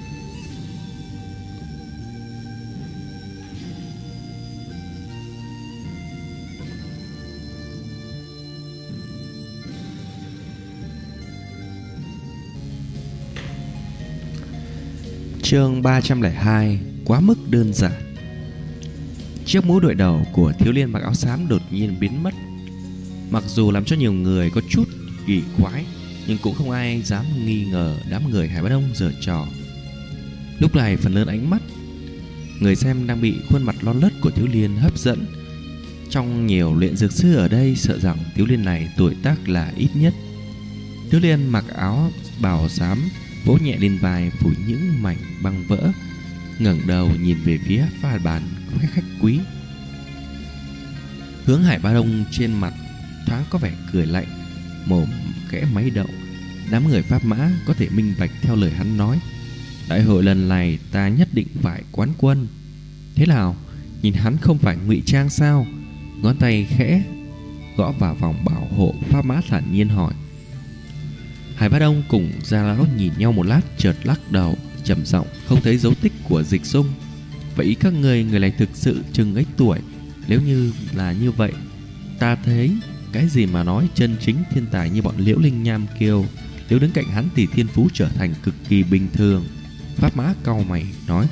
Chương ba trăm lẻ hai, quá mức đơn giản. Chiếc mũ đội đầu của thiếu niên mặc áo xám đột nhiên biến mất, mặc dù làm cho nhiều người có chút kỳ quái, nhưng cũng không ai dám nghi ngờ đám người Hải Bá Đông giở trò. Lúc này phần lớn ánh mắt người xem đang bị khuôn mặt lon lất của thiếu niên hấp dẫn. Trong nhiều luyện dược sư ở đây, sợ rằng thiếu niên này tuổi tác là ít nhất. Thiếu niên mặc áo bào xám vỗ nhẹ lên vai phủi những mảnh băng vỡ, ngẩng đầu nhìn về phía pha bàn khách quý. Hướng Hải Bá Đông trên mặt thoáng có vẻ cười lạnh, mồm khẽ máy động. Đám người Pháp Mã có thể minh bạch theo lời hắn nói. Đại hội lần này ta nhất định phải quán quân. Thế nào, nhìn hắn không phải ngụy trang sao? Ngón tay khẽ gõ vào vòng bảo hộ, Pháp Mã thản nhiên hỏi. Hải Bá Đông cùng Gia Lão nhìn nhau một lát, chợt lắc đầu trầm giọng, không thấy dấu tích của Dịch Dung. Vậy ý các người, người này thực sự chừng ấy tuổi? Nếu như là như vậy, ta thấy cái gì mà nói chân chính thiên tài như bọn Liễu Linh Nham Kiêu, nếu đứng cạnh hắn thì thiên phú trở thành cực kỳ bình thường. Pháp Mã cau mày nói.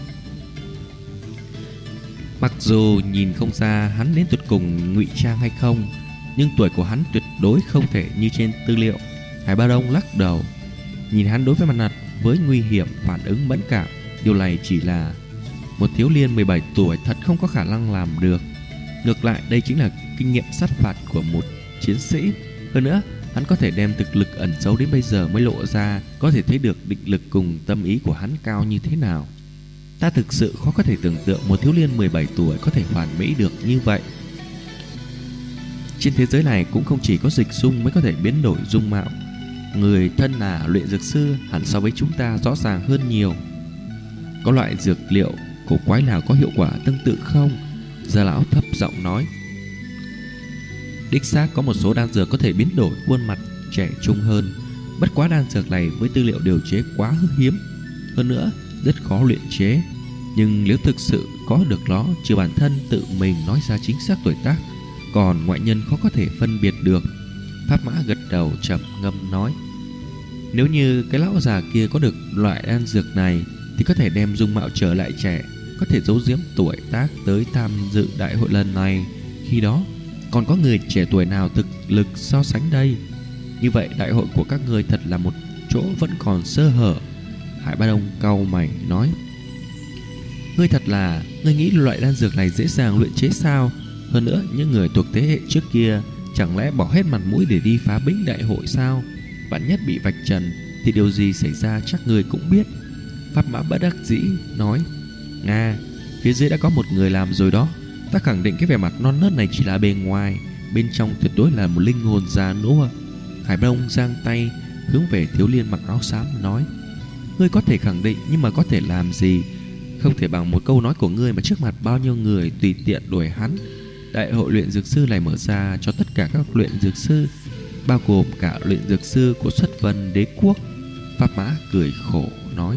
Mặc dù nhìn không ra hắn đến tuyệt cùng ngụy trang hay không, nhưng tuổi của hắn tuyệt đối không thể như trên tư liệu. Hải Bá Đông lắc đầu, nhìn hắn đối với mặt nạt với nguy hiểm phản ứng mẫn cảm. Điều này chỉ là một thiếu niên mười bảy tuổi thật không có khả năng làm được. Ngược lại, đây chính là kinh nghiệm sát phạt của một chiến sĩ. Hơn nữa, hắn có thể đem thực lực ẩn giấu đến bây giờ mới lộ ra, có thể thấy được định lực cùng tâm ý của hắn cao như thế nào. Ta thực sự khó có thể tưởng tượng một thiếu niên mười bảy tuổi có thể hoàn mỹ được như vậy. Trên thế giới này cũng không chỉ có Dịch Dung mới có thể biến đổi dung mạo. Người thân là luyện dược sư hẳn so với chúng ta rõ ràng hơn nhiều. Có loại dược liệu cổ quái nào có hiệu quả tương tự không? Gia Lão thấp giọng nói. Đích xác có một số đan dược có thể biến đổi khuôn mặt trẻ trung hơn. Bất quá đan dược này với tư liệu điều chế quá hiếm, hơn nữa rất khó luyện chế. Nhưng nếu thực sự có được nó, trừ bản thân tự mình nói ra chính xác tuổi tác, còn ngoại nhân khó có thể phân biệt được. Pháp Mã gật đầu trầm ngâm nói. Nếu như cái lão già kia có được loại đan dược này thì có thể đem dung mạo trở lại trẻ, có thể giấu giếm tuổi tác tới tham dự đại hội lần này. Khi đó còn có người trẻ tuổi nào thực lực so sánh đây? Như vậy đại hội của các ngươi thật là một chỗ vẫn còn sơ hở. Hải Bá Đông cau mày nói. Ngươi thật là, ngươi nghĩ loại đan dược này dễ dàng luyện chế sao? Hơn nữa, những người thuộc thế hệ trước kia chẳng lẽ bỏ hết mặt mũi để đi phá bĩnh đại hội sao? Vạn nhất bị vạch trần thì điều gì xảy ra chắc người cũng biết. Pháp Mã bất đắc dĩ nói. Nga, phía dưới đã có một người làm rồi đó. Ta khẳng định cái vẻ mặt non nớt này chỉ là bề ngoài, bên trong tuyệt đối là một linh hồn già nua. Hải Bá Đông giang tay hướng về thiếu niên mặc áo xám nói. Ngươi có thể khẳng định, nhưng mà có thể làm gì? Không thể bằng một câu nói của ngươi mà trước mặt bao nhiêu người tùy tiện đuổi hắn. Đại hội luyện dược sư này mở ra cho tất cả các luyện dược sư, bao gồm cả luyện dược sư của Xuất Vân Đế Quốc. Pháp Mã cười khổ nói.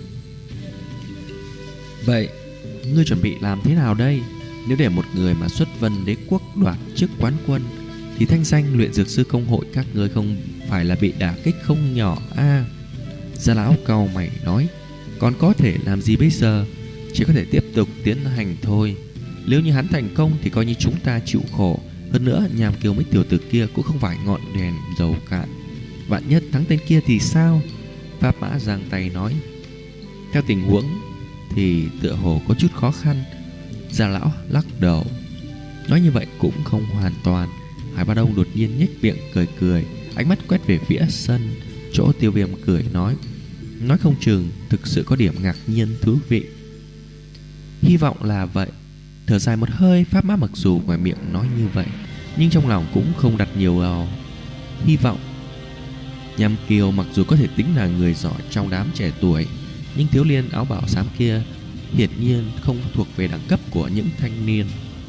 Vậy ngươi chuẩn bị làm thế nào đây? Nếu để một người mà Xuất Vân Đế Quốc đoạt chức quán quân thì thanh danh luyện dược sư công hội các ngươi không phải là bị đả kích không nhỏ a? À, Gia Lão cau mày nói. Còn có thể làm gì bây giờ? Chỉ có thể tiếp tục tiến hành thôi. Nếu như hắn thành công thì coi như chúng ta chịu khổ. Hơn nữa, Nham Kiều mấy tiểu tử kia cũng không phải ngọn đèn dầu cạn. Vạn nhất thắng tên kia thì sao? Pháp Mã giang tay nói. Theo tình huống thì tựa hồ có chút khó khăn. Gia Lão lắc đầu. Nói như vậy cũng không hoàn toàn. Hải Bá Đông đột nhiên nhếch miệng cười cười, ánh mắt quét về phía sân chỗ Tiêu Viêm cười nói. Nói không chừng thực sự có điểm ngạc nhiên thú vị. Hy vọng là vậy. Thở dài một hơi, Pháp Mã mặc dù ngoài miệng nói như vậy, nhưng trong lòng cũng không đặt nhiều vào hy vọng. Nham Kiều mặc dù có thể tính là người giỏi trong đám trẻ tuổi, nhưng thiếu niên áo bảo xám kia hiển nhiên không thuộc về đẳng cấp của những thanh niên.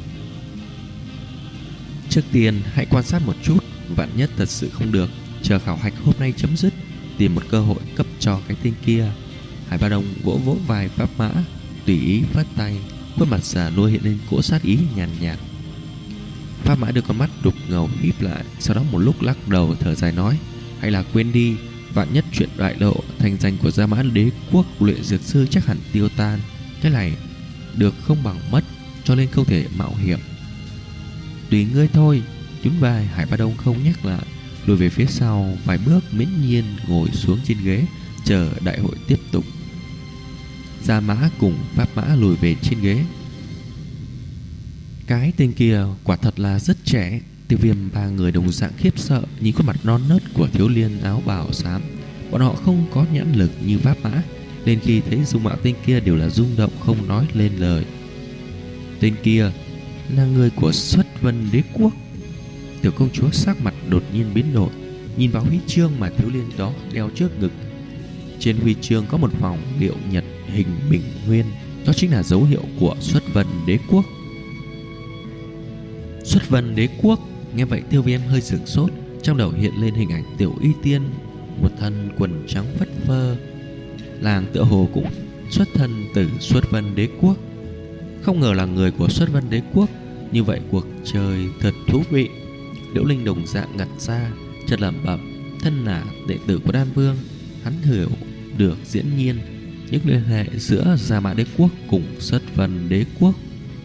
Trước tiên hãy quan sát một chút, vạn nhất thật sự không được, chờ khảo hạch hôm nay chấm dứt, tìm một cơ hội cấp cho cái tên kia. Hải Bá Đông vỗ vỗ vai Pháp Mã, tùy ý phất tay, khuôn mặt già nua hiện lên cỗ sát ý nhàn nhạt, nhạt. Pháp Mã đưa con mắt đục ngầu híp lại, sau đó một lúc lắc đầu thở dài nói. Hay là quên đi, vạn nhất chuyện đại lộ, thành danh của Gia Mã Đế Quốc luyện dược sư chắc hẳn tiêu tan. Cái này được không bằng mất. cho nên không thể mạo hiểm. Tùy ngươi thôi. Nhún vai, Hải Ba Đông không nhắc lại, lùi về phía sau vài bước, miễn nhiên ngồi xuống trên ghế chờ đại hội tiếp tục. Gia Mã cùng Pháp Mã lùi về trên ghế. Cái tên kia quả thật là rất trẻ. Tiêu Viêm ba người đồng dạng khiếp sợ nhìn khuôn mặt non nớt của thiếu niên áo bào xám. Bọn họ không có nhãn lực như Pháp Mã, nên khi thấy dung mạo tên kia đều là rung động không nói lên lời. Tên kia là người của Xuất Vân Đế quốc. Tiểu công chúa sắc mặt đột nhiên biến đổi, nhìn vào huy chương mà thiếu niên đó đeo trước ngực. Trên huy chương có một vòng điệu nhật hình bình nguyên, đó chính là dấu hiệu của Xuất Vân Đế quốc. Xuất Vân Đế quốc. Nghe vậy Tiêu Viêm hơi sửng sốt, trong đầu hiện lên hình ảnh Tiểu Y Tiên, một thân quần trắng phất phơ, làng tựa hồ cũng xuất thân từ Xuất Vân Đế quốc. Không ngờ là người của Xuất Vân Đế quốc, như vậy cuộc chơi thật thú vị. Liễu Linh đồng dạng ngặt ra, chợt lẩm bẩm, thân là đệ tử của Đan Vương, hắn hiểu được diễn nhiên những liên hệ giữa Gia Mã Đế quốc cùng Xuất Vân Đế quốc.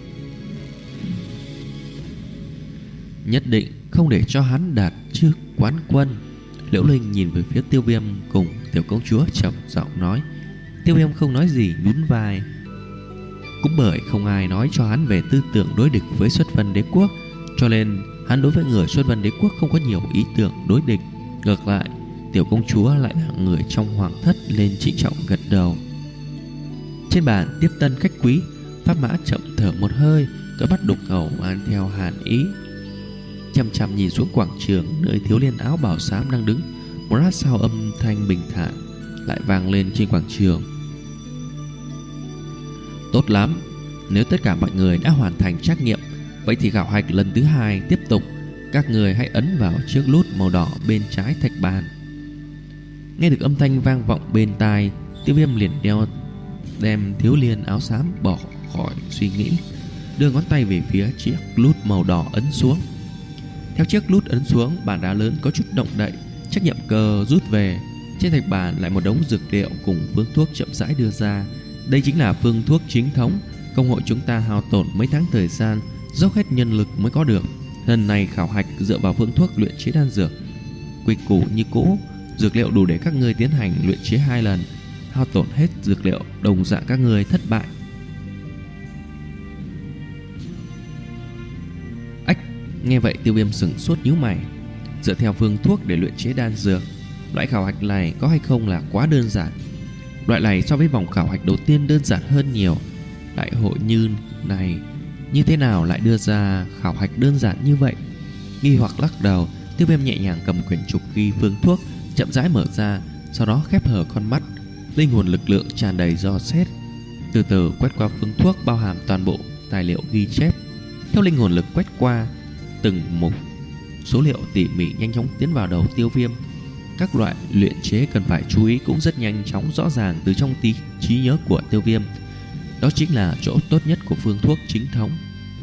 Nhất định không để cho hắn đạt trước quán quân. Liễu Linh nhìn về phía Tiêu Viêm cùng tiểu công chúa trầm giọng nói. Tiêu Viêm không nói gì, nhún vai. Cũng bởi không ai nói cho hắn về tư tưởng đối địch với Xuất Vân Đế quốc, cho nên hắn đối với người Xuất Vân Đế quốc không có nhiều ý tưởng đối địch. Ngược lại, tiểu công chúa lại là người trong hoàng thất, lên trịnh trọng gật đầu. Trên bàn tiếp tân khách quý, Pháp Mã chậm thở một hơi, cởi bắt đục ngầu mang theo hàn ý, chăm chăm nhìn xuống quảng trường nơi thiếu niên áo bào xám đang đứng. Một lát sau, âm thanh bình thản lại vang lên trên quảng trường. Tốt lắm, nếu tất cả mọi người đã hoàn thành trắc nghiệm, vậy thì khảo hạch lần thứ hai tiếp tục. Các người hãy ấn vào chiếc nút màu đỏ bên trái thạch bàn. Nghe được âm thanh vang vọng bên tai, Tiêu Viêm liền đeo đem thiếu niên áo xám bỏ khỏi suy nghĩ, đưa ngón tay về phía chiếc nút màu đỏ ấn xuống. Theo chiếc nút ấn xuống, bàn đá lớn có chút động đậy, trắc nghiệm cơ rút về. Trên thạch bàn lại một đống dược liệu cùng phương thuốc chậm rãi đưa ra. Đây chính là phương thuốc chính thống, công hội chúng ta hao tổn mấy tháng thời gian, dốc hết nhân lực mới có được. Lần này khảo hạch dựa vào phương thuốc luyện chế đan dược. Quy củ như cũ, dược liệu đủ để các ngươi tiến hành luyện chế hai lần. Hao tổn hết dược liệu, đồng dạng các ngươi thất bại. Ách, nghe vậy Tiêu Viêm sững sốt nhíu mày. Dựa theo phương thuốc để luyện chế đan dược, loại khảo hạch này có hay không là quá đơn giản. Loại này so với vòng khảo hạch đầu tiên đơn giản hơn nhiều. Đại hội như này như thế nào lại đưa ra khảo hạch đơn giản như vậy? Nghi hoặc lắc đầu, Tiêu Viêm nhẹ nhàng cầm quyển trục ghi phương thuốc, chậm rãi mở ra, sau đó khép hờ con mắt. Linh hồn lực lượng tràn đầy dò xét, từ từ quét qua phương thuốc bao hàm toàn bộ tài liệu ghi chép. Theo linh hồn lực quét qua, từng mục số liệu tỉ mỉ nhanh chóng tiến vào đầu Tiêu Viêm. Các loại luyện chế cần phải chú ý cũng rất nhanh chóng rõ ràng từ trong tí trí nhớ của Tiêu Viêm. Đó chính là chỗ tốt nhất của phương thuốc chính thống.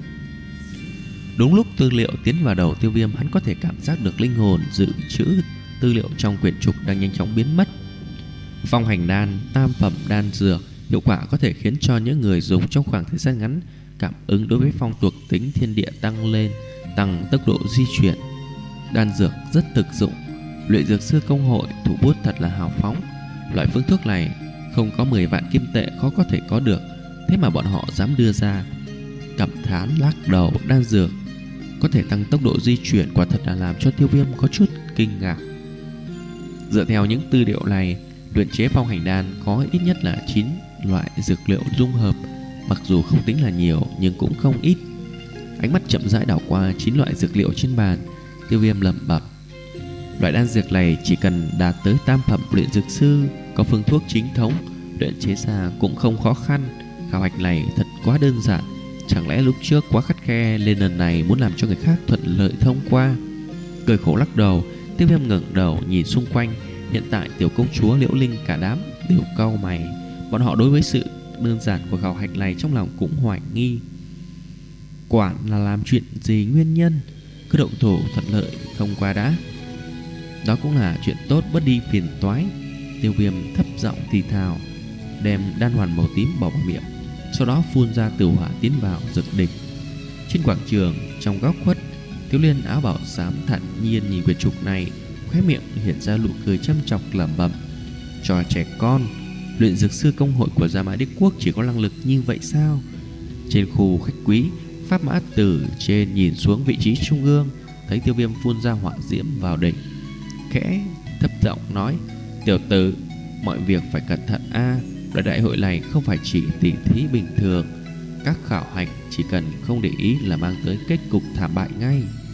Đúng lúc tư liệu tiến vào đầu Tiêu Viêm, hắn có thể cảm giác được linh hồn dự trữ tư liệu trong quyển trục đang nhanh chóng biến mất. Phong hành đan, tam phẩm đan dược, hiệu quả có thể khiến cho những người dùng trong khoảng thời gian ngắn cảm ứng đối với phong thuộc tính thiên địa tăng lên, tăng tốc độ di chuyển. Đan dược rất thực dụng, luyện dược sư công hội thủ bút thật là hào phóng. Loại phương thuốc này không có mười vạn kim tệ khó có thể có được, thế mà bọn họ dám đưa ra. Cảm thán lắc đầu, đan dược có thể tăng tốc độ di chuyển, quả thật là làm cho Tiêu Viêm có chút kinh ngạc. Dựa theo những tư liệu này, luyện chế phong hành đan có ít nhất là chín loại dược liệu dung hợp. Mặc dù không tính là nhiều nhưng cũng không ít. Ánh mắt chậm rãi đảo qua chín loại dược liệu trên bàn, Tiêu Viêm lẩm bẩm. Loại đan dược này chỉ cần đạt tới tam phẩm luyện dược sư, có phương thuốc chính thống, luyện chế ra cũng không khó khăn. Khảo hạch này thật quá đơn giản, chẳng lẽ lúc trước quá khắt khe lên lần này muốn làm cho người khác thuận lợi thông qua? Cười khổ lắc đầu, Tiêu Viêm ngẩng đầu nhìn xung quanh. Hiện tại tiểu công chúa, Liễu Linh cả đám đều cau mày. Bọn họ đối với sự đơn giản của khảo hạch này trong lòng cũng hoài nghi. Quản là làm chuyện gì nguyên nhân, cứ động thủ thuận lợi thông qua đã. Đó cũng là chuyện tốt, bớt đi phiền toái. Tiêu Viêm thấp giọng thì thào, đem đan hoàn màu tím bỏ vào miệng, sau đó phun ra tử hỏa tiến vào rực địch. Trên quảng trường, trong góc khuất, thiếu niên áo bảo xám thản nhiên nhìn quyển trục này, khóe miệng hiện ra nụ cười châm chọc lẩm bẩm: trò trẻ con, luyện dược sư công hội của Gia Mã Đế Quốc chỉ có năng lực như vậy sao? Trên khu khách quý, Pháp Mã từ trên nhìn xuống vị trí trung ương, thấy Tiêu Viêm phun ra hỏa diễm vào đỉnh, khẽ thấp giọng nói: tiểu tử, mọi việc phải cẩn thận a. À, loại đại hội này không phải chỉ tỉ thí bình thường, các khảo hạch chỉ cần không để ý là mang tới kết cục thảm bại ngay.